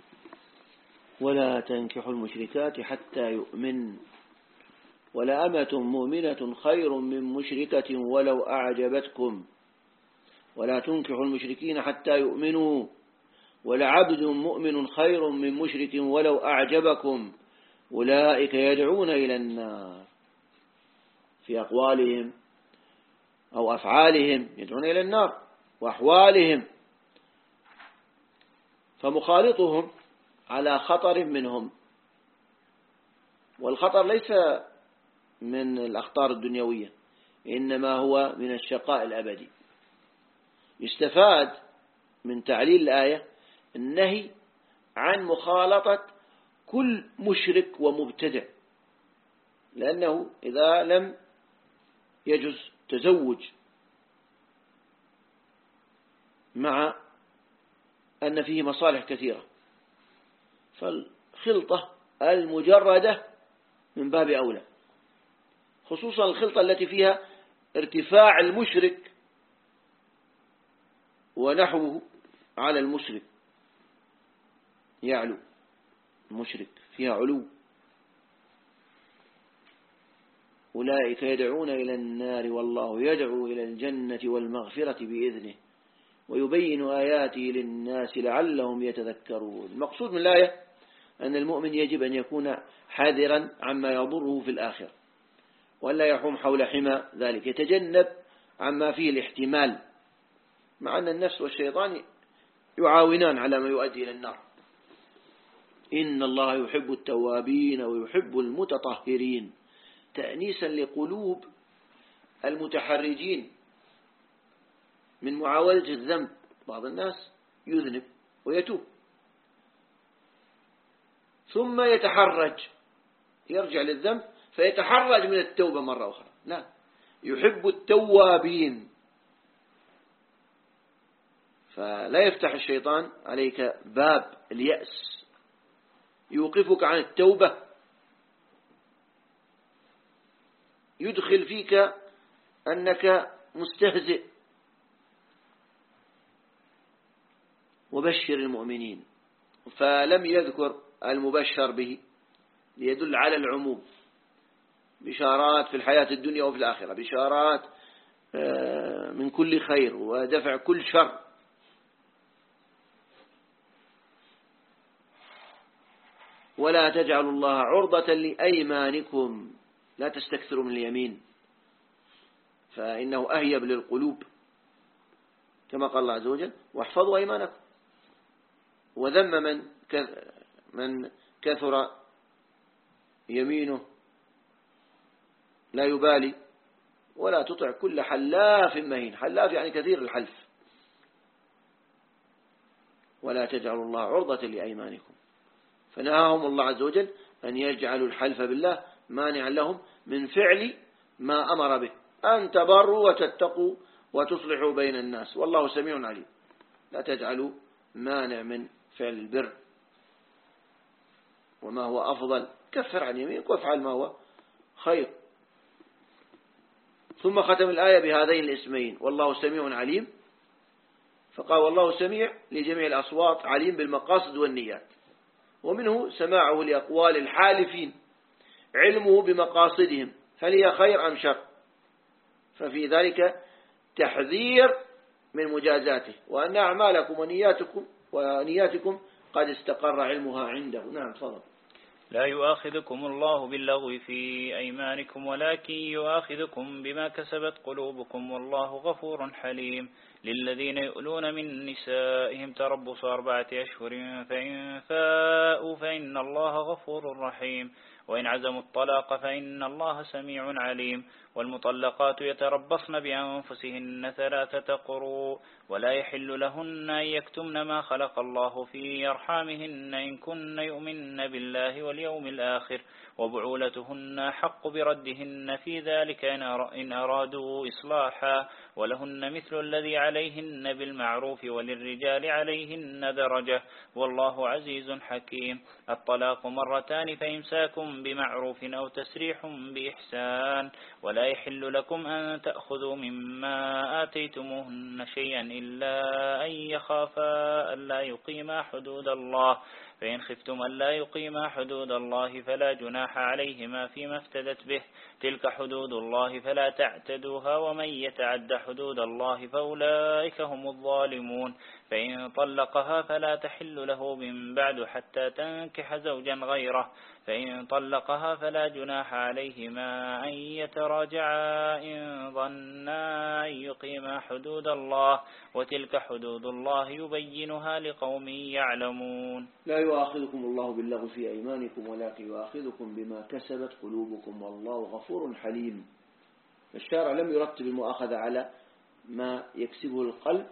ولا تنكحوا المشركات حتى يؤمن، ولأمة مؤمنة خير من مشركة ولو أعجبتكم، ولا تنكحوا المشركين حتى يؤمنوا، ولعبد مؤمن خير من مشرك ولو أعجبكم، أولئك يدعون إلى النار. في أقوالهم أو أفعالهم يدعون إلى النار، وأحوالهم، فمخالطهم على خطر منهم، والخطر ليس من الأخطار الدنيوية، إنما هو من الشقاء الأبدي. يستفاد من تعليل الآية النهي عن مخالطة كل مشرك ومبتدع، لأنه إذا لم يجوز تزوج مع أن فيه مصالح كثيرة، فالخلطة المجردة من باب أولى، خصوصا الخلطة التي فيها ارتفاع المشرك ونحوه على المشرك، يعلو المشرك فيها علو. أولئك يدعون إلى النار والله يدعو إلى الجنة والمغفرة بإذنه ويبين آياته للناس لعلهم يتذكرون. المقصود من الآية أن المؤمن يجب أن يكون حذرا عما يضره في الآخرة، ولا يحوم حول حمى ذلك، يتجنب عما فيه الاحتمال، مع أن النفس والشيطان يعاونان على ما يؤدي إلى النار. إن الله يحب التوابين ويحب المتطهرين، تأنيسا لقلوب المتحرجين من معاودة الذنب. بعض الناس يذنب ويتوب ثم يتحرج، يرجع للذنب فيتحرج من التوبة مرة أخرى. لا، يحب التوابين. فلا يفتح الشيطان عليك باب اليأس، يوقفك عن التوبة، يدخل فيك أنك مستهزئ. وبشر المؤمنين، فلم يذكر المبشر به ليدل على العموم، بشارات في الحياة الدنيا وفي الآخرة، بشارات من كل خير ودفع كل شر. ولا تجعلوا الله عرضة لأيمانكم، لا تستكثروا من اليمين فإنه أهيب للقلوب، كما قال الله عز وجل: واحفظوا أيمانكم. وذم من كثر يمينه لا يبالي. ولا تطع كل حلاف مهين، حلاف يعني كثير الحلف. ولا تجعلوا الله عرضة لأيمانكم، فنهاهم الله عز وجل أن يجعلوا الحلف بالله مانعا لهم من فعل ما أمر به، أن تبروا وتتقوا وتصلحوا بين الناس، والله سميع عليم. لا تجعلوا مانع من فعل البر وما هو أفضل، كفر عن يمينك وافعل ما هو خير. ثم ختم الآية بهذين الاسمين: والله سميع عليم. فقال والله سميع لجميع الأصوات، عليم بالمقاصد والنيات، ومنه سماعه لأقوال الحالفين، علمه بمقاصدهم هل هي خير أم شر، ففي ذلك تحذير من مجازاته، وأن أعمالكم ونياتكم قد استقر علمها عنده. نعم، تفضل. لا يؤاخذكم الله باللغو في أيمانكم ولكن يؤاخذكم بما كسبت قلوبكم والله غفور حليم. للذين يؤلون من نسائهم تربص 4 أشهر فإن فاءوا فإن الله غفور رحيم، وإن عزموا الطلاق فإن الله سميع عليم. والمطلقات يتربصن بأنفسهن 3 قروء، ولا يحل لهن أن يكتمن ما خلق الله في أرحامهن إن كن يؤمن بالله واليوم الآخر، وبعولتهن حق بردهن في ذلك إن أرادوا إصلاحا، ولهن مثل الذي عليهن بالمعروف وللرجال عليهن درجة، والله عزيز حكيم. الطلاق 2 فإمساكم بمعروف أو تسريح بإحسان، ولا يحل لكم أن تأخذوا مما آتيتموهن شيئا إلا أن يخافا ألا يقيما حدود الله، فإن خفتم ألا يقيما حدود الله فلا جناح عليهما فيما افتدت به، تلك حدود الله فلا تعتدوها، ومن يتعد حدود الله فأولئك هم الظالمون. فإن طلقها فلا تحل له من بعد حتى تنكح زوجا غيره، فإن طلقها فلا جناح عليهما أن يتراجعا إن ظنا أن يقيما حدود الله، وتلك حدود الله يبينها لقوم يعلمون. لا يؤاخذكم الله باللغو في أيمانكم ولكن يؤاخذكم بما كسبت قلوبكم والله غفور حليم. الشارع لم يرتب المؤاخذة على ما يكسبه القلب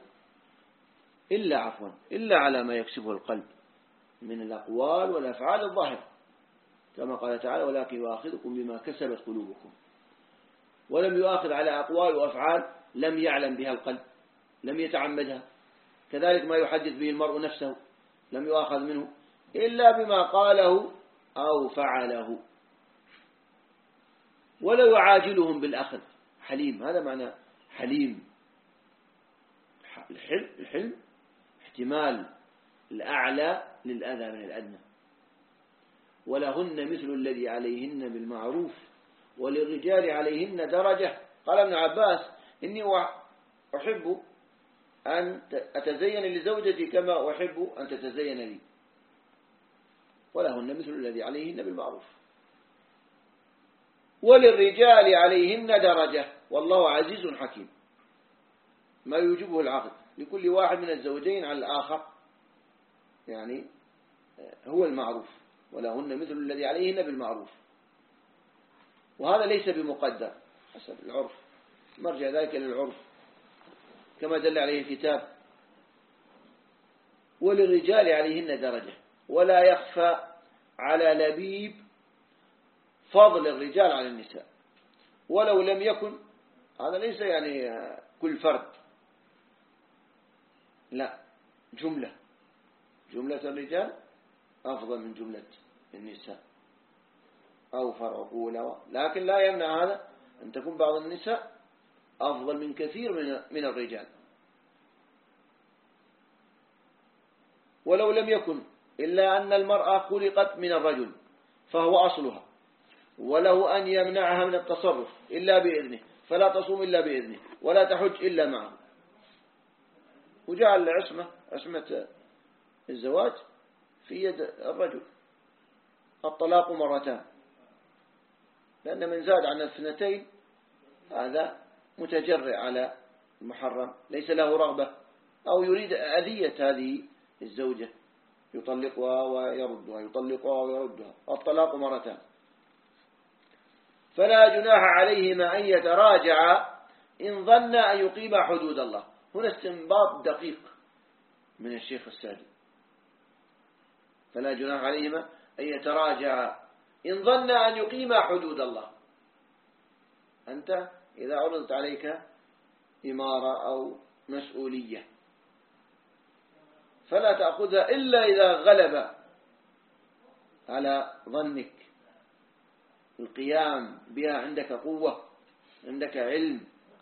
إلا على ما يكسبه القلب من الأقوال والأفعال الظاهرة، كما قال تعالى: ولكن يؤاخذكم بما كسبت قلوبكم. ولم يؤاخذ على أقوال وأفعال لم يعلم بها القلب، لم يتعمدها. كذلك ما يحدث به المرء نفسه لم يؤاخذ منه إلا بما قاله أو فعله. ولا يعاجلهم بالأخذ. حليم، هذا معنى حليم. الحلم احتمال الأعلى للأذى من الأدنى. ولهن مثل الذي عليهن بالمعروف وللرجال عليهن درجة. قال ابن عباس: إني أحب أن أتزين لزوجتي كما أحب أن تتزين لي. ولهن مثل الذي عليهن بالمعروف وللرجال عليهن درجة والله عزيز حكيم. ما يوجبه العقد لكل واحد من الزوجين على الآخر، يعني هو المعروف، ولهن مثل الذي عليهن بالمعروف، وهذا ليس بمقدر حسب العرف، مرجع ذلك للعرف كما دل عليه الكتاب. وللرجال عليهن درجة، ولا يخفى على لبيب فضل الرجال على النساء، ولو لم يكن، هذا ليس يعني كل فرد، لا، جملة الرجال أفضل من جملة النساء أو فرقوا، لكن لا يمنع هذا أن تكون بعض النساء أفضل من كثير من الرجال. ولو لم يكن إلا أن المرأة خلقت من الرجل فهو أصلها، وله أن يمنعها من التصرف إلا بإذنه، فلا تصوم إلا بإذنه، ولا تحج إلا معه. وجعل عصمة الزواج في يد الرجل. الطلاق مرتان، لأن من زاد عن 2 هذا متجرئ على المحرم، ليس له رغبة أو يريد أذية هذه الزوجة، يطلقها ويردها، يطلقها ويردها. الطلاق مرتان. فلا جناح عليهما أن يتراجعا إن ظن أن يقيما حدود الله. هنا استنباط دقيق من الشيخ السادي. فلا جناح عليهما أن يتراجعا إن ظن أن يقيما حدود الله. أنت إذا عرضت عليك إمارة أو مسؤولية فلا تأخذها إلا إذا غلب على ظنك القيام بها، عندك قوة، عندك علم،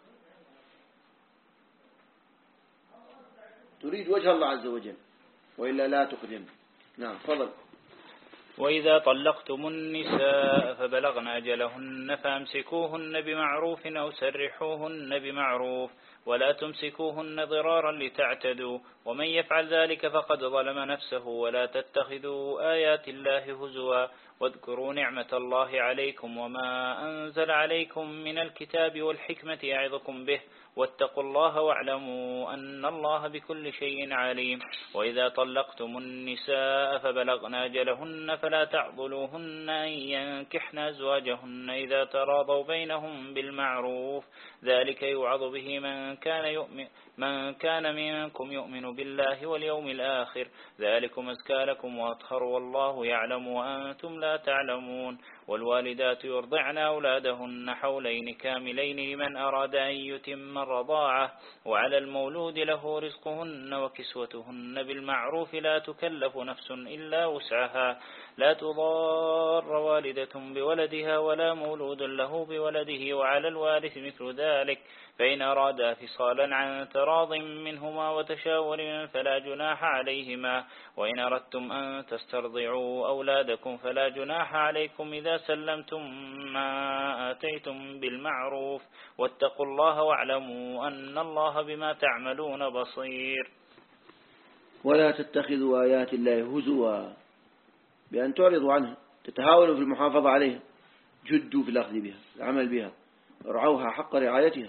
تريد وجه الله عز وجل، وإلا لا تقدم. نعم، فضل. وإذا طلقتم النساء فبلغن أجلهن فأمسكوهن بمعروف أو سرحوهن بمعروف، ولا تمسكوهن ضرارا لتعتدوا، ومن يفعل ذلك فقد ظلم نفسه. ولا تتخذوا آيات الله هزوا، واذكروا نعمة الله عليكم وما أنزل عليكم من الكتاب والحكمة يعظكم به، واتقوا الله واعلموا أن الله بكل شيء عليم. وإذا طلقتم النساء فبلغن أجلهن فلا تعضلوهن أن ينكحن أزواجهن إذا تراضوا بينهم بالمعروف، ذلك يوعظ به من كان منكم يؤمن بالله واليوم الآخر، ذلكم أزكى لكم وأطهر والله يعلم وأنتم لا تعلمون. والوالدات يرضعن أولادهن حولين كاملين لمن أراد أن يتم الرضاعة، وعلى المولود له رزقهن وكسوتهن بالمعروف، لا تكلف نفس إلا وسعها، لا تضار والدة بولدها ولا مولود له بولده، وعلى الوارث مثل ذلك، فإن أرادا فصالا عن تراض منهما وتشاور فلا جناح عليهما. وإن أردتم أن تسترضعوا أولادكم فلا جناح عليكم إذا سلمتم ما آتيتم بالمعروف، واتقوا الله واعلموا أن الله بما تعملون بصير. ولا تتخذوا آيات الله هزوا، بأن تعرضوا عنها، تتهاونوا في المحافظة عليها، جدوا في الأخذ بها، العمل بها، رعوها حق رعايتها.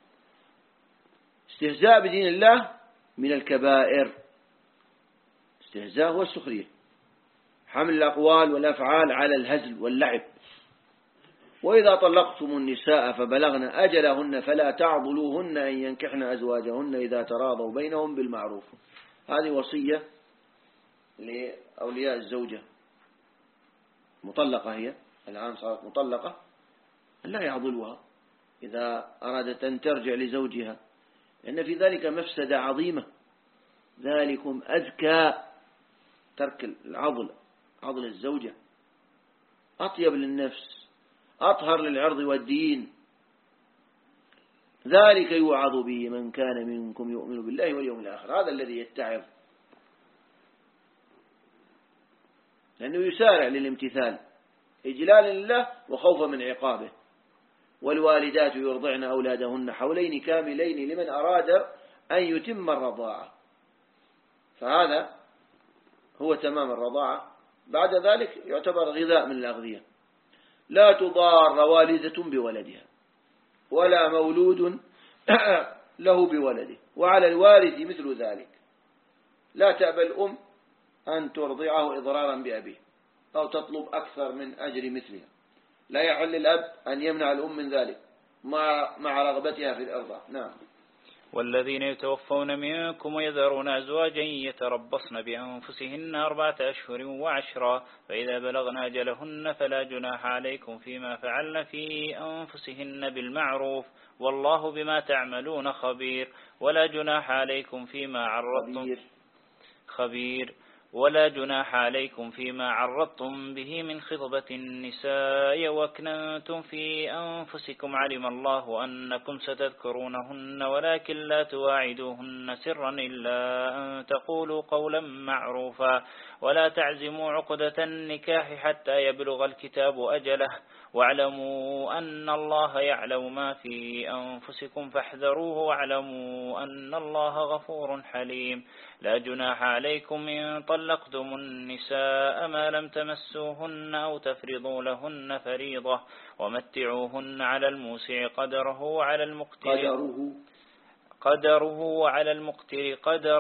استهزاء بدين الله من الكبائر، استهزاء هو السخرية، حمل الأقوال والأفعال على الهزل واللعب. وإذا طلقتم النساء فبلغن أجلهن فلا تعضلوهن أن ينكحن أزواجهن إذا تراضوا بينهم بالمعروف. هذه وصية لأولياء الزوجة مطلقة، هي الآن صارت مطلقة، لا يعضلوها إذا أرادت أن ترجع لزوجها، لأن في ذلك مفسدة عظيمة. ذلكم أزكى، ترك العضل، عضل الزوجة أطيب للنفس، أطهر للعرض والدين. ذلك يوعظ به من كان منكم يؤمن بالله واليوم الآخر. هذا الذي يتعظ، لأنه يسارع للامتثال إجلالا لله وخوفا من عقابه. والوالدات يرضعن أولادهن حولين كاملين لمن أراد أن يتم الرضاعة، فهذا هو تمام الرضاعة. بعد ذلك يعتبر غذاء من الأغذية. لا تضار والدة بولدها ولا مولود له بولده، وعلى الوارث مثل ذلك. لا تأبى الأم أن ترضعه إضرارا بأبيه أو تطلب أكثر من أجر مثلها. لا يحل الأب أن يمنع الأم من ذلك مع رغبتها في الإرضاع. نعم. والذين يتوفون منكم ويذرون أزواجا يتربصن بأنفسهن 4 أشهر و10 فإذا بلغن أجلهن فلا جناح عليكم فيما فعلن في أنفسهن بالمعروف والله بما تعملون خبير. ولا جناح عليكم فيما عرضتم به من خطبة النساء وأكننتم في أنفسكم علم الله أنكم ستذكرونهن ولكن لا تواعدوهن سرا إلا أن تقولوا قولا معروفا ولا تعزموا عقدة النكاح حتى يبلغ الكتاب أجله واعلموا أن الله يعلم ما في أنفسكم فاحذروه واعلموا أن الله غفور حليم. لا جناح عليكم إن طلقتم النساء ما لم تمسوهن أو تفرضوا لهن فريضة ومتعوهن على الموسع قدره وعلى المقتر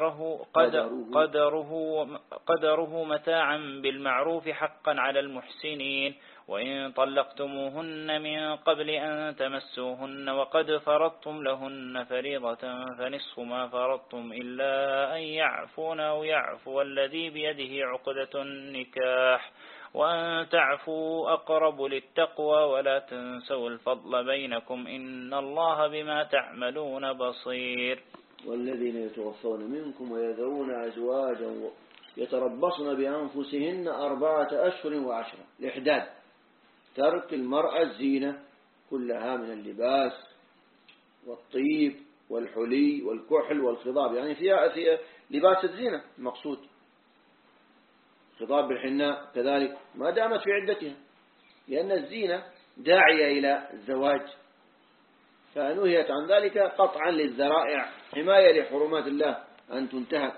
قدره متاعا بالمعروف حقا على المحسنين. وإن طلقتموهن من قبل أن تمسوهن وقد فرضتم لهن فريضة فنصف ما فرضتم إلا أن يعفون أو يعفو الذي بيده عقدة النكاح وأن تعفوا أقرب للتقوى ولا تنسوا الفضل بينكم إن الله بما تعملون بصير. والذين يتوفون منكم ويذرون أزواجا يتربصن بأنفسهن 4 أشهر و10 الإحداد ترك المرأة الزينة كلها من اللباس والطيب والحلي والكحل والخضاب، يعني فيها لباس الزينة المقصود، خضاب بالحناء كذلك ما دامت في عدتها، لأن الزينة داعية إلى الزواج، فنهيت عن ذلك قطعا للذرائع حماية لحرمات الله أن تنتهك.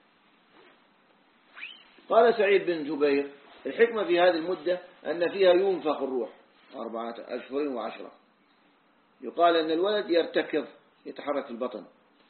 قال سعيد بن جبير الحكمة في هذه المدة أن فيها ينفخ الروح 4 أشهر و10، يقال أن الولد يرتكض يتحرك البطن.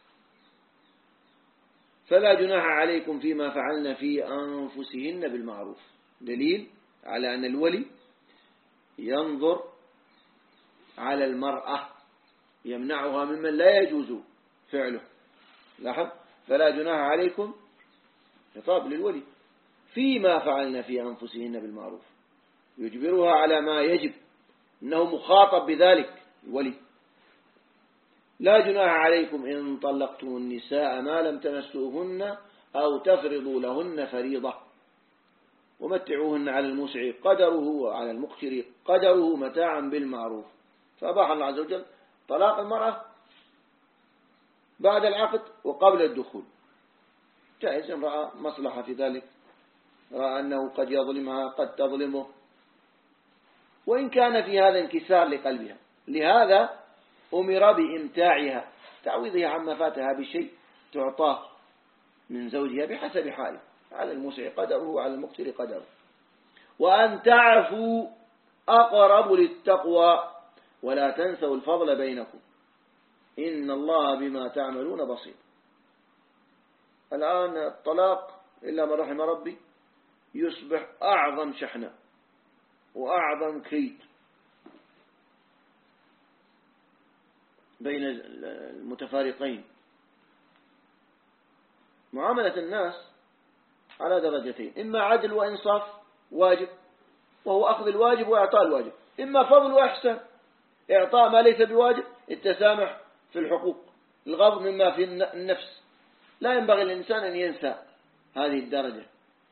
فلا جناح عليكم فيما فعلن في أنفسهن بالمعروف، دليل على أن الولي ينظر على المرأة يمنعها ممن لا يجوز فعله. لاحظ، فلا جناح عليكم خطاب للولي فيما فعلن في أنفسهن بالمعروف، يجبرها على ما يجب، إنه مخاطب بذلك الولي. لا جناح عليكم إن طلقتم النساء ما لم تمسوهن أو تفرضوا لهن فريضة ومتعوهن على الموسع قدره وعلى المقتر قدره متاعا بالمعروف. فأباح الله عز وجل طلاق المرأة بعد العقد وقبل الدخول، جائز إن رأى مصلحة في ذلك، رأى أنه قد يظلمها قد تظلمه، وإن كان في هذا انكسار لقلبها، لهذا أمر بإمتاعها تعويضها عما فاتها بشيء تعطاه من زوجها بحسب حاله، على الموسع قدره وعلى المقتر قدره. وأن تعفوا أقرب للتقوى ولا تنسوا الفضل بينكم إن الله بما تعملون بصير. الآن الطلاق إلا من رحم ربي يصبح أعظم شحنة وأعظم كيد بين المتفارقين. معاملة الناس على درجتين، إما عدل وإنصاف واجب وهو أخذ الواجب وإعطاء الواجب، إما فضل وإحسان إعطاء ما ليس بواجب، التسامح في الحقوق، الغض مما في النفس. لا ينبغي الإنسان أن ينسى هذه الدرجة.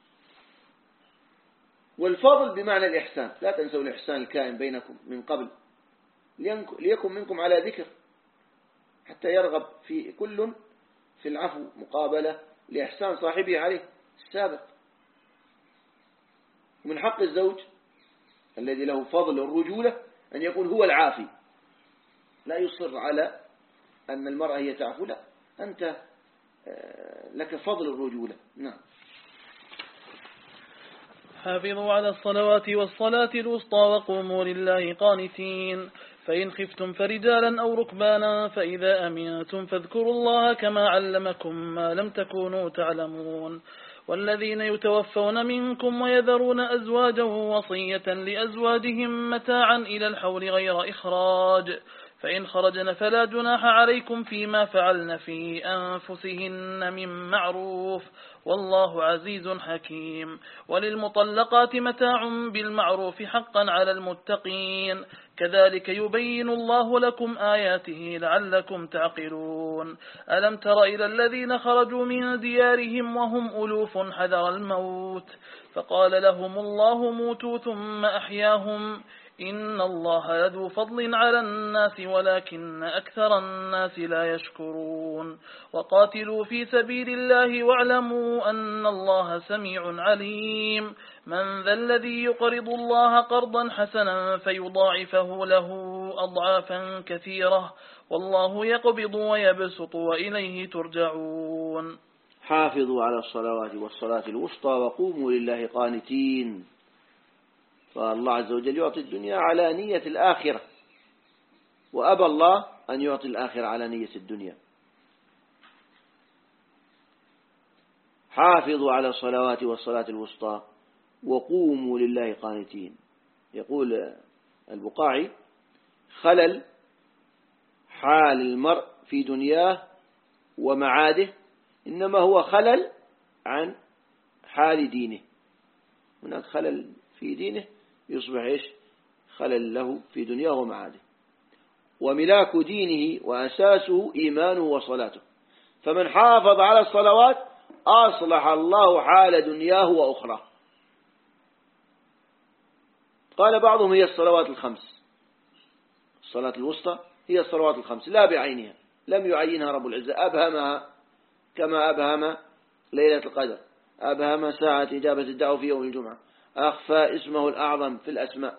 والفضل بمعنى الإحسان، لا تنسوا الإحسان الكائن بينكم من قبل ليكن منكم على ذكر، حتى يرغب في كل في العفو مقابلة لإحسان صاحبه عليه السابق. ومن حق الزوج الذي له فضل الرجولة أن يكون هو العافي، لا يصر على أن المرأة هي تعفو، لا، أنت لك فضل الرجولة. نعم. حافظوا على الصلوات والصلاة الوسطى وقوموا لله قانتين. فإن خفتم فرجالا أو ركبانا فإذا أمنتم فاذكروا الله كما علمكم ما لم تكونوا تعلمون. والذين يتوفون منكم ويذرون أزواجا وصية لأزواجهم متاعا إلى الحول غير إخراج، فإن خرجن فلا جناح عليكم فيما فعلن في أنفسهن من معروف، والله عزيز حكيم. وللمطلقات متاع بالمعروف حقا على المتقين، كذلك يبين الله لكم آياته لعلكم تعقلون. ألم تر إلى الذين خرجوا من ديارهم وهم ألوف حذر الموت فقال لهم الله موتوا ثم أحياهم، إن الله لذو فضل على الناس ولكن أكثر الناس لا يشكرون. وقاتلوا في سبيل الله واعلموا أن الله سميع عليم. من ذا الذي يقرض الله قرضا حسنا فيضاعفه له أضعافا كثيرة، والله يقبض ويبسط وإليه ترجعون. حافظوا على الصلوات والصلاة الوسطى وقوموا لله قانتين. فالله عز وجل يعطي الدنيا على نية الآخرة، وأبى الله أن يعطي الآخرة على نية الدنيا. حافظوا على الصلوات والصلاة الوسطى وقوموا لله قانتين. يقول البقاعي: خلل حال المرء في دنياه ومعاده إنما هو خلل عن حال دينه. هناك خلل في دينه يصبح إيش؟ خلل له في دنياه ومعاده. وملاك دينه وأساسه إيمانه وصلاته، فمن حافظ على الصلوات أصلح الله حال دنياه وأخرى. قال بعضهم: هي الصلوات الخمس. الصلاة الوسطى هي الصلوات الخمس لا بعينها، لم يعينها رب العزة، أبهمها كما أبهم ليلة القدر، أبهم ساعة إجابة الدعوة في يوم الجمعة، أخفى اسمه الأعظم في الأسماء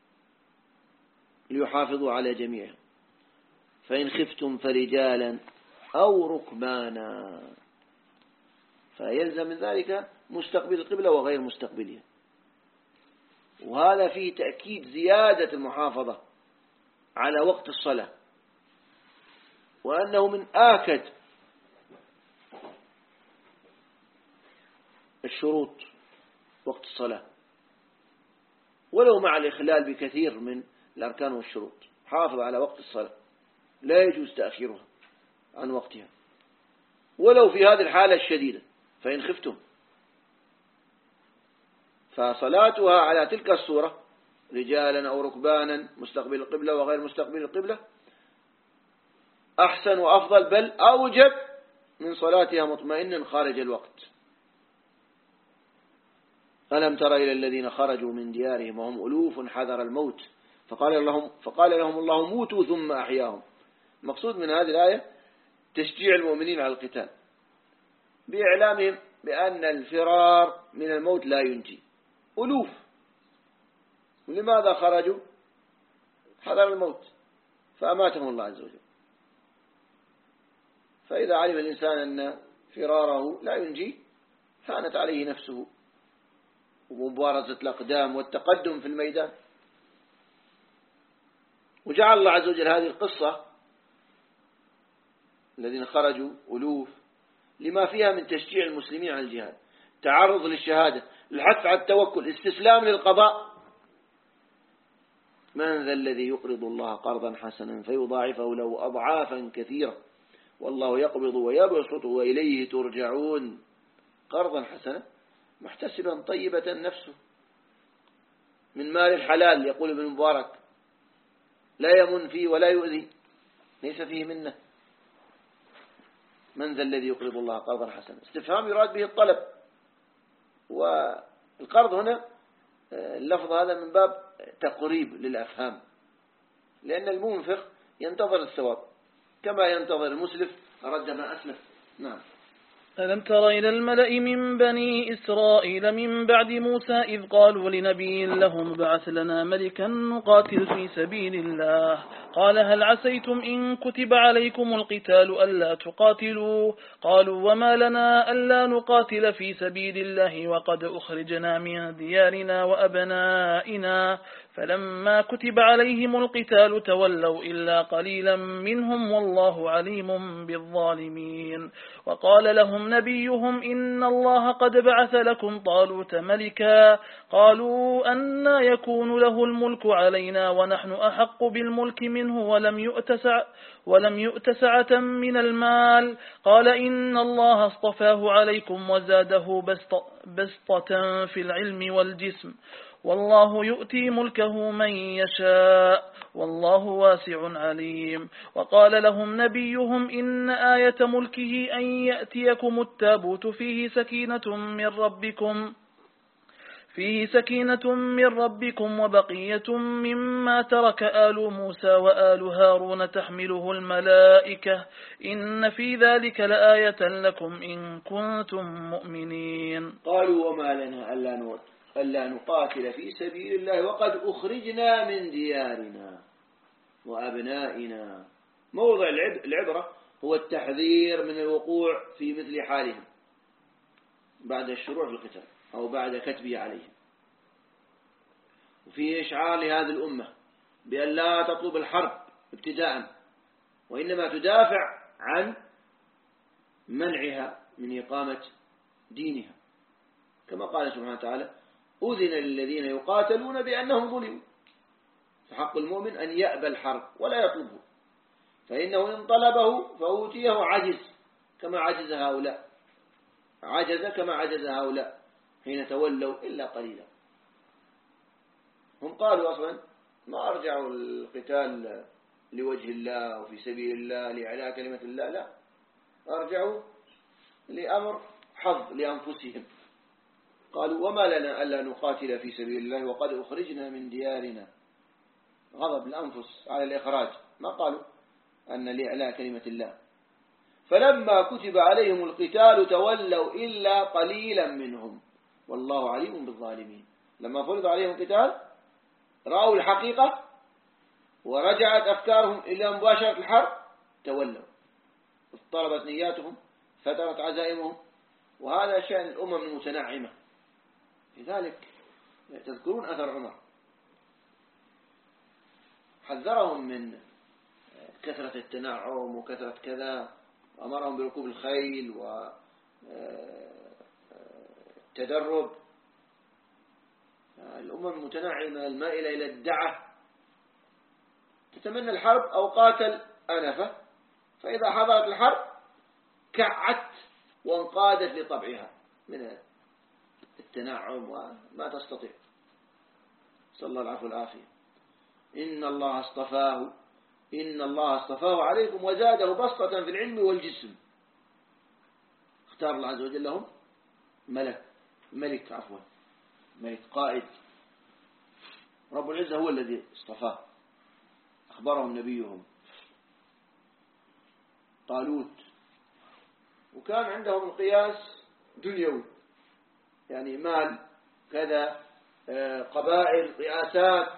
ليحافظوا على جميعها. فإن خفتم فرجالا أو ركبانا، فيلزم من ذلك مستقبل القبلة وغير مستقبلها. وهذا فيه تأكيد زيادة المحافظة على وقت الصلاة، وأنه من آكد الشروط وقت الصلاة، ولو مع الإخلال بكثير من الأركان والشروط. حافظ على وقت الصلاة، لا يجوز تأخيرها عن وقتها ولو في هذه الحالة الشديدة. فإن خفتم، فصلاتها على تلك الصورة رجالا أو ركبانا مستقبل القبلة وغير مستقبل القبلة أحسن وأفضل، بل أوجب من صلاتها مطمئنا خارج الوقت. ألم تر إلى الذين خرجوا من ديارهم وهم ألوف حذر الموت فقال لهم الله موتوا ثم أحياهم. مقصود من هذه الآية تشجيع المؤمنين على القتال بإعلامهم بأن الفرار من الموت لا ينجي. ألوف، ولماذا خرجوا؟ حذر الموت فأماتهم الله عز وجل. فإذا علم الإنسان أن فراره لا ينجي هانت عليه نفسه ومبارزة الأقدام والتقدم في الميدان. وجعل الله عز وجل هذه القصة الذين خرجوا ألوف لما فيها من تشجيع المسلمين على الجهاد، تعرض للشهادة، الحث على التوكل، استسلام للقضاء. من ذا الذي يقرض الله قرضا حسنا فيضاعفه له أضعافا كثيرة والله يقبض ويبسط وإليه ترجعون. قرضا حسنا محتسبا طيبة نفسه من مال الحلال. يقول ابن مبارك: لا يمن فيه ولا يؤذي، ليس فيه منه. من ذا الذي يقرض الله قرضا حسنا، استفهام يراد به الطلب. والقرض هنا اللفظ هذا من باب تقريب للأفهام، لأن المنفق ينتظر الثواب كما ينتظر المسلف رد ما أسلف. نعم. ألم تر إلى الملأ من بني إسرائيل من بعد موسى إذ قالوا لنبي لهم ابعث لنا ملكا نقاتل في سبيل الله قال هل عسيتم إن كتب عليكم القتال ألا تقاتلوا؟ قالوا وما لنا ألا نقاتل في سبيل الله وقد أخرجنا من ديارنا وأبنائنا. فلما كتب عليهم القتال تولوا إلا قليلا منهم والله عليم بالظالمين. وقال لهم نبيهم إن الله قد بعث لكم طالوت ملكا. قالوا أنى يكون له الملك علينا ونحن أحق بالملك منه ولم يؤت سعة من المال. قال إن الله اصطفاه عليكم وزاده بسطة في العلم والجسم والله يؤتي ملكه من يشاء والله واسع عليم. وقال لهم نبيهم إن آية ملكه أن يأتيكم التابوت فيه سكينة من ربكم وبقية مما ترك آل موسى وآل هارون تحمله الملائكة إن في ذلك لآية لكم إن كنتم مؤمنين. قالوا وما لنا ألا نقاتل في سبيل الله وقد أخرجنا من ديارنا وأبنائنا. موضع العبرة هو التحذير من الوقوع في مثل حالهم بعد الشروع في القتال أو بعد كتبه عليهم، وفي إشعار لهذه الأمة بأن لا تطلب الحرب ابتداء وإنما تدافع عن منعها من إقامة دينها، كما قال سبحانه وتعالى أذن للذين يقاتلون بأنهم ظلموا. فحق المؤمن أن يأبى الحرب ولا يطلبه، فإنه إن طلبه فأوتيه عجز كما عجز هؤلاء حين تولوا إلا قليلا. هم قالوا أصلا ما أرجعوا القتال لوجه الله وفي سبيل الله لإعلاء كلمة الله، لا، أرجعوا لأمر حظ لأنفسهم. قالوا وما لنا ألا نقاتل في سبيل الله وقد أخرجنا من ديارنا. غضب الأنفس على الإخراج، ما قالوا أن لإعلاء كلمة الله. فلما كتب عليهم القتال تولوا إلا قليلا منهم والله عليم بالظالمين. لما فرض عليهم القتال رأوا الحقيقة ورجعت أفكارهم إلى مباشرة الحرب، تولوا، اضطربت نياتهم، فترت عزائمهم، وهذا شأن الأمم المتنعمة. لذلك تذكرون أثر عمر حذرهم من كثرة التنعم وكثرة كذا، وأمرهم بركوب الخيل والتدرب. الأمم المتنعمة المائلة إلى الدعة تتمنى الحرب أو قاتل أنفة، فإذا حضرت الحرب كعت وانقادت لطبعها من التنعم وما تستطيع. صلى الله العفو والعافية. إن الله اصطفاه عليكم وزاده بسطة في العلم والجسم. اختار الله عز وجل لهم ملك قائد. رب العزة هو الذي اصطفاه، أخبرهم نبيهم طالوت، وكان عندهم القياس دنيوي، يعني مال كذا، قبائل، رئاسات،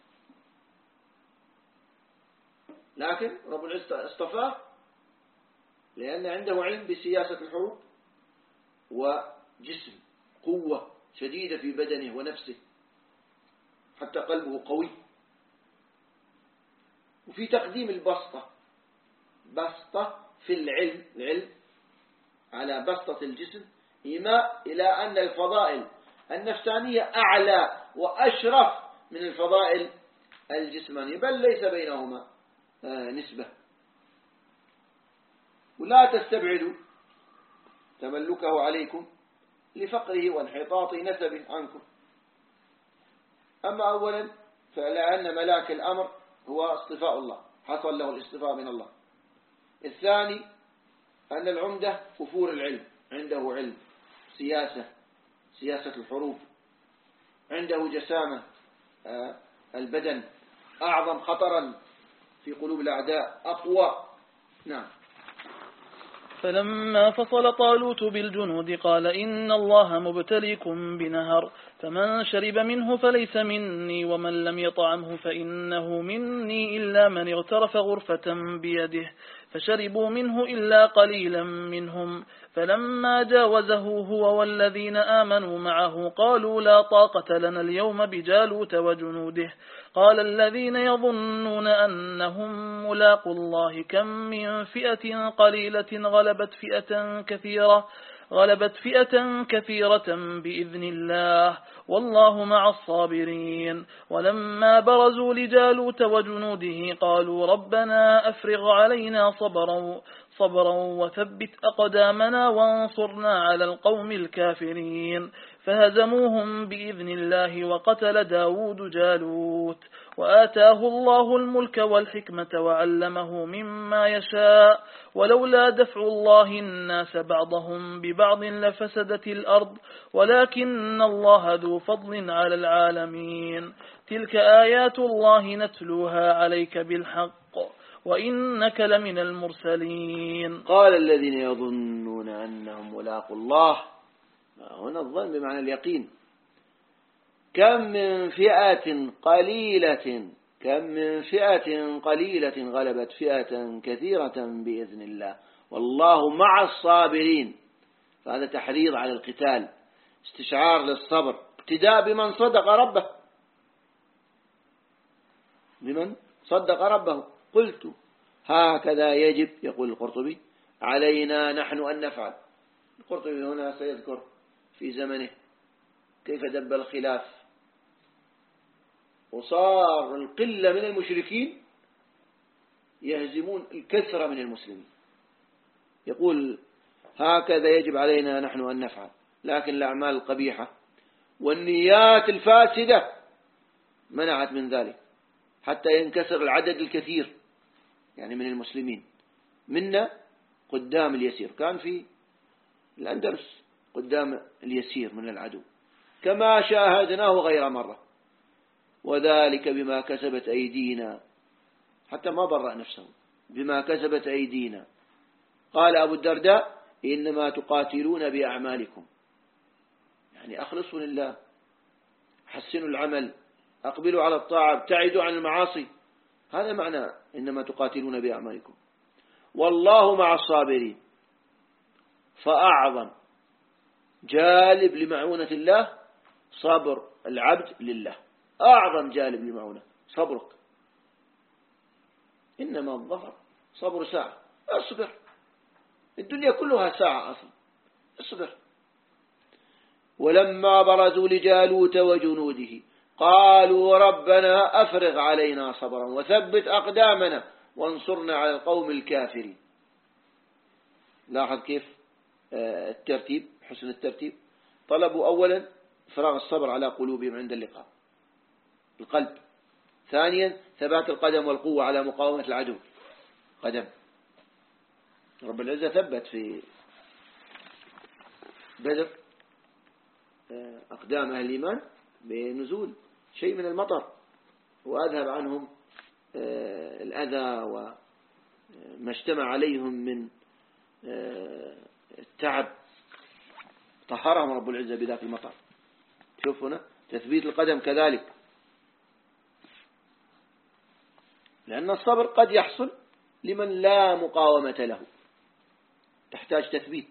لكن رب العزة اصطفاه لأن عنده علم بسياسة الحروب وجسم، قوة شديدة في بدنه ونفسه، حتى قلبه قوي. وفي تقديم بسطة في العلم على بسطة الجسم، إيماء إلى أن الفضائل النفسانية أعلى وأشرف من الفضائل الجسمانية، بل ليس بينهما نسبة. ولا تستبعدوا تملكه عليكم لفقره وانحطاط نسب عنكم. أما أولا فلأن ملاك الأمر هو اصطفاء الله، حصل له الاصطفاء من الله. الثاني أن العمدة وفور العلم، عنده علم، سياسة الحروب، عنده جسامة البدن، أعظم خطرا في قلوب الأعداء، أقوى. نعم. فلما فصل طالوت بالجنود قال إن الله مبتليكم بنهر فمن شرب منه فليس مني ومن لم يطعمه فإنه مني إلا من اغترف غرفة بيده فشربوا منه إلا قليلا منهم فلما جاوزه هو والذين آمنوا معه قالوا لا طاقة لنا اليوم بجالوت وجنوده قال الذين يظنون أنهم ملاقوا الله كم من فئة قليلة غلبت فئة كثيرة بإذن الله والله مع الصابرين ولما برزوا لجالوت وجنوده قالوا ربنا أفرغ علينا صبرا وثبت أقدامنا وانصرنا على القوم الكافرين فهزموهم بإذن الله وقتل داود جالوت وآتاه الله الملك والحكمة وعلمه مما يشاء ولولا دفع الله الناس بعضهم ببعض لفسدت الأرض ولكن الله ذو فضل على العالمين تلك آيات الله نتلوها عليك بالحق وإنك لمن المرسلين. قال الذين يظنون أنهم ملاقوا الله، هنا الظن بمعنى اليقين. كم من فئة قليلة غلبت فئة كثيرة بإذن الله والله مع الصابرين. فهذا تحريض على القتال، استشعار للصبر، ابتداء بمن صدق ربه. قلت هكذا يجب، يقول القرطبي، علينا نحن أن نفعل. القرطبي هنا سيذكر في زمنه كيف دب الخلاف وصار القلة من المشركين يهزمون الكثرة من المسلمين. يقول هكذا يجب علينا نحن أن نفعل، لكن الأعمال القبيحة والنيات الفاسدة منعت من ذلك حتى ينكسر العدد الكثير يعني من المسلمين. منا قدام اليسير، كان في الأندلس قدام اليسير من العدو كما شاهدناه غير مرة، وذلك بما كسبت أيدينا، حتى ما برأ نفسه، بما كسبت أيدينا. قال أبو الدرداء إنما تقاتلون بأعمالكم، يعني أخلصوا لله، حسنوا العمل، أقبلوا على الطاعة، ابتعدوا عن المعاصي. هذا معنى إنما تقاتلون بأعمالكم والله مع الصابرين. فأعظم جالب لمعونة الله صبر العبد لله، أعظم جالب لمعونة صبرك. إنما الظفر صبر ساعة، اصبر، الدنيا كلها ساعة أصلا، اصبر. ولما برزوا لجالوت وجنوده قالوا ربنا أفرغ علينا صبرا وثبت أقدامنا وانصرنا على القوم الكافرين. لاحظ كيف الترتيب، حسن الترتيب. طلبوا أولا فراغ الصبر على قلوبهم عند اللقاء، القلب. ثانيا ثبات القدم والقوة على مقاومة العدو، قدم. رب العزة ثبت في بدر أقدام أهل الإيمان بنزول شيء من المطر وأذهب عنهم الأذى وما اجتمع عليهم من التعب، طهرهم رب العزة بذاك المطر. شوف هنا تثبيت القدم كذلك، لأن الصبر قد يحصل لمن لا مقاومة له، تحتاج تثبيت.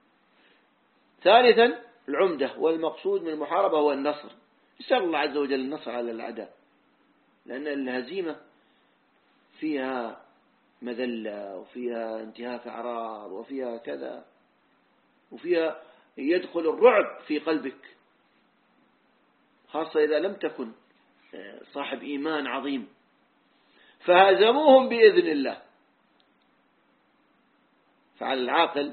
ثالثا العمدة والمقصود من المحاربة هو النصر، يسأل الله عز وجل النصر على الأعداء، لأن الهزيمة فيها مذلة وفيها انتهاك أعراض وفيها كذا، وفيها يدخل الرعب في قلبك، خاصة إذا لم تكن صاحب إيمان عظيم. فهزموهم بإذن الله. فعلى العاقل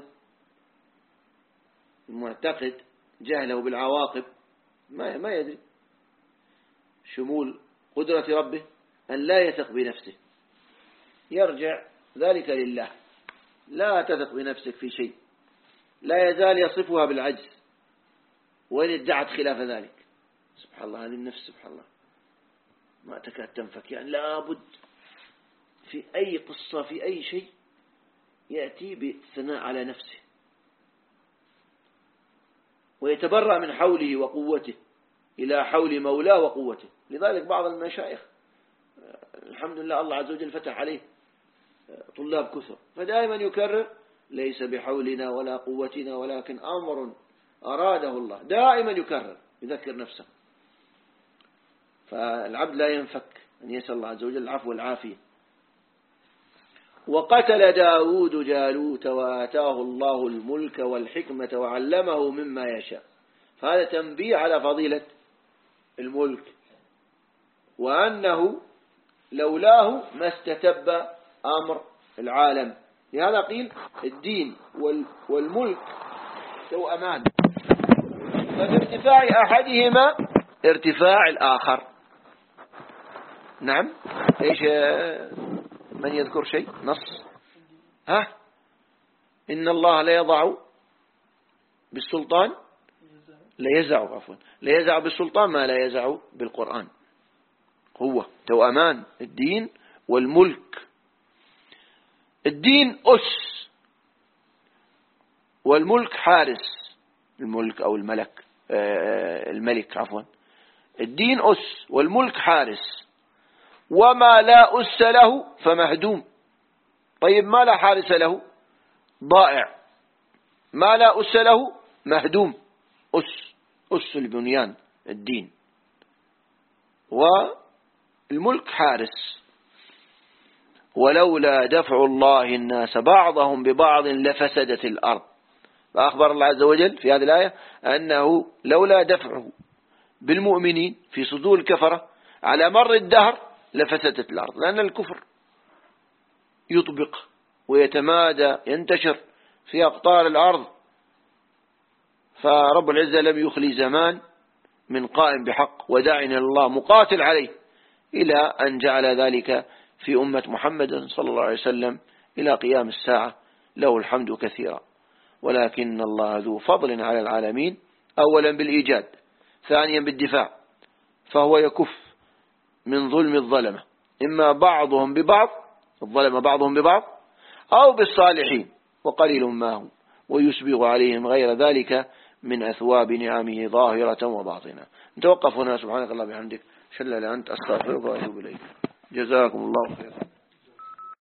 المعتقد جهله بالعواقب ما يدري شمول قدرة ربه أن لا يثق بنفسه، يرجع ذلك لله. لا تثق بنفسك في شيء، لا يزال يصفها بالعجز، وإن ادعت خلاف ذلك. سبحان الله، هذه النفس سبحان الله ما تكاد تنفك. يعني لابد في أي قصة، في أي شيء، يأتي بالثناء على نفسه ويتبرأ من حوله وقوته إلى حول مولاه وقوته. لذلك بعض المشايخ الحمد لله الله عز وجل فتح عليه طلاب كثر، فدائما يكرر ليس بحولنا ولا قوتنا ولكن أمر أراده الله، دائما يكرر يذكر نفسه. فالعبد لا ينفك أن يسأل الله عز وجل العفو والعافية. وقتل داود جالوت وآتاه الله الملك والحكمة وعلمه مما يشاء. فهذا تنبيه على فضيلة الملك، وأنه لولاه ما استتب أمر العالم. لهذا قيل الدين والملك توأمان، فبارتفاع أحدهما ارتفاع الآخر. نعم. إيش من يذكر شيء نص؟ إن الله لا يضع بالسلطان لا يزع بالسلطان ما لا يزع بالقرآن. هو توأمان الدين والملك. الدين أس والملك حارس. الملك أو الملك عفوا. الدين أس والملك حارس، وما لا أس له فمهدوم. طيب ما لا حارس له ضائع، ما لا أس له مهدوم. أس البنيان الدين، والملك حارس. ولولا دفع الله الناس بعضهم ببعض لفسدت الأرض. فأخبر الله عز وجل في هذه الآية أنه لولا دفعه بالمؤمنين في صدور الكفرة على مر الدهر لفسدت الأرض، لأن الكفر يطبق ويتمادى ينتشر في أقطار الأرض. فرب العزة لم يخلي زمان من قائم بحق وداع إلى الله مقاتل عليه، إلى أن جعل ذلك في أمة محمد صلى الله عليه وسلم إلى قيام الساعة. له الحمد كثيرا. ولكن الله ذو فضل على العالمين، أولا بالإيجاد، ثانيا بالدفاع. فهو يكف من ظلم الظلمة، إما بعضهم ببعض، الظلم بعضهم ببعض، أو بالصالحين وقليل ما هم، ويسبغ عليهم غير ذلك من أثواب نعمه ظاهرة وباطنة. نتوقف هنا. سبحانك الله بحمدك، أشهد أن لا إله إلا أنت، أستغفرك وأتوب إليك. جزاكم الله خيرا.